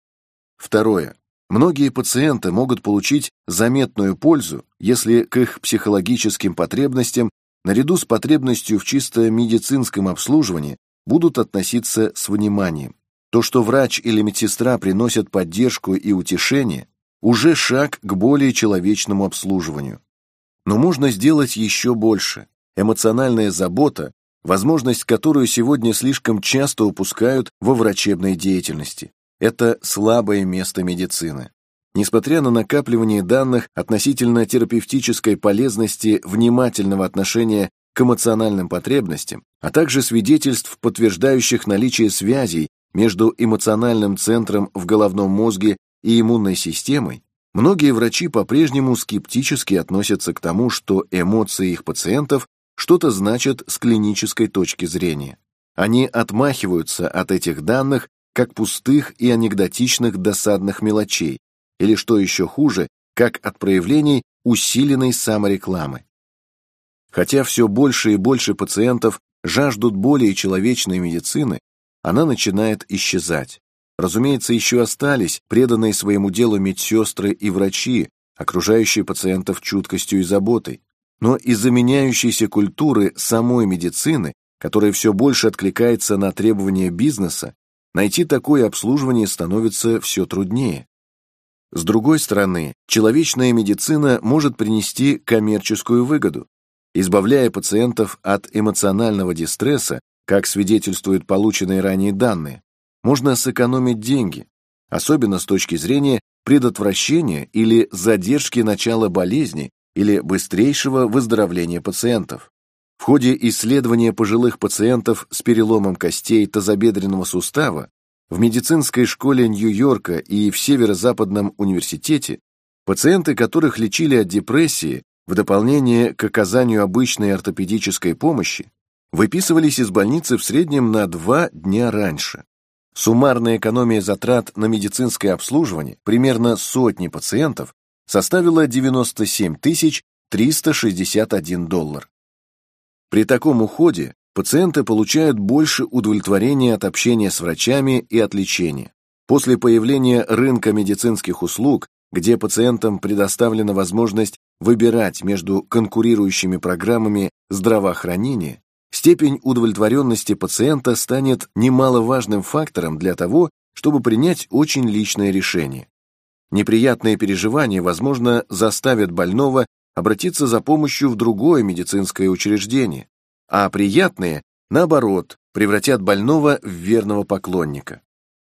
Второе. Многие пациенты могут получить заметную пользу, если к их психологическим потребностям, наряду с потребностью в чисто медицинском обслуживании, будут относиться с вниманием. То, что врач или медсестра приносят поддержку и утешение, уже шаг к более человечному обслуживанию. Но можно сделать еще больше. Эмоциональная забота, возможность, которую сегодня слишком часто упускают во врачебной деятельности. Это слабое место медицины. Несмотря на накапливание данных относительно терапевтической полезности внимательного отношения к эмоциональным потребностям, а также свидетельств, подтверждающих наличие связей между эмоциональным центром в головном мозге и иммунной системой, многие врачи по-прежнему скептически относятся к тому, что эмоции их пациентов что-то значат с клинической точки зрения. Они отмахиваются от этих данных как пустых и анекдотичных досадных мелочей, или, что еще хуже, как от проявлений усиленной саморекламы. Хотя все больше и больше пациентов жаждут более человечной медицины, она начинает исчезать. Разумеется, еще остались преданные своему делу медсестры и врачи, окружающие пациентов чуткостью и заботой, Но из-за меняющейся культуры самой медицины, которая все больше откликается на требования бизнеса, найти такое обслуживание становится все труднее. С другой стороны, человечная медицина может принести коммерческую выгоду, избавляя пациентов от эмоционального дистресса, как свидетельствуют полученные ранее данные. Можно сэкономить деньги, особенно с точки зрения предотвращения или задержки начала болезни или быстрейшего выздоровления пациентов. В ходе исследования пожилых пациентов с переломом костей тазобедренного сустава в медицинской школе Нью-Йорка и в Северо-Западном университете пациенты, которых лечили от депрессии, в дополнение к оказанию обычной ортопедической помощи, выписывались из больницы в среднем на 2 дня раньше. Суммарная экономия затрат на медицинское обслуживание примерно сотни пациентов составила $97 361. При таком уходе пациенты получают больше удовлетворения от общения с врачами и от лечения. После появления рынка медицинских услуг, где пациентам предоставлена возможность выбирать между конкурирующими программами здравоохранения, степень удовлетворенности пациента станет немаловажным фактором для того, чтобы принять очень личное решение. Неприятные переживания, возможно, заставят больного обратиться за помощью в другое медицинское учреждение, а приятные, наоборот, превратят больного в верного поклонника.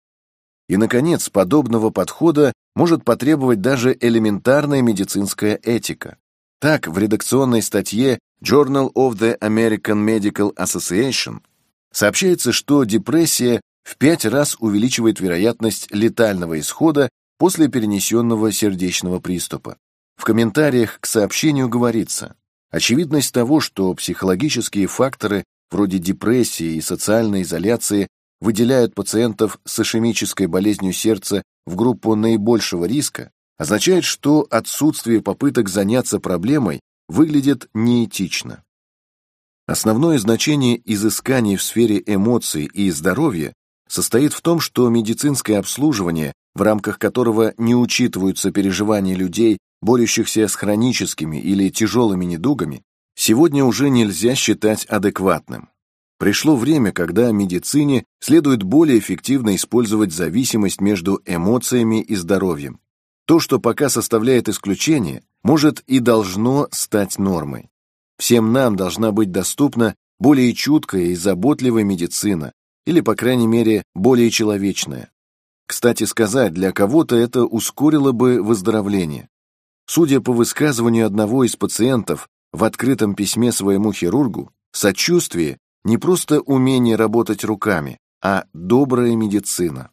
И, наконец, подобного подхода может потребовать даже элементарная медицинская этика. Так, в редакционной статье Journal of the American Medical Association сообщается, что депрессия в 5 раз увеличивает вероятность летального исхода после перенесенного сердечного приступа. В комментариях к сообщению говорится: очевидность того, что психологические факторы вроде депрессии и социальной изоляции выделяют пациентов с ишемической болезнью сердца в группу наибольшего риска, означает, что отсутствие попыток заняться проблемой выглядит неэтично. Основное значение изысканий в сфере эмоций и здоровья состоит в том, что медицинское обслуживание, в рамках которого не учитываются переживания людей, борющихся с хроническими или тяжелыми недугами, сегодня уже нельзя считать адекватным. Пришло время, когда медицине следует более эффективно использовать зависимость между эмоциями и здоровьем. То, что пока составляет исключение, может и должно стать нормой. Всем нам должна быть доступна более чуткая и заботливая медицина, или, по крайней мере, более человечная. Кстати сказать, для кого-то это ускорило бы выздоровление. Судя по высказыванию одного из пациентов в открытом письме своему хирургу, сочувствие – не просто умение работать руками, а добрая медицина.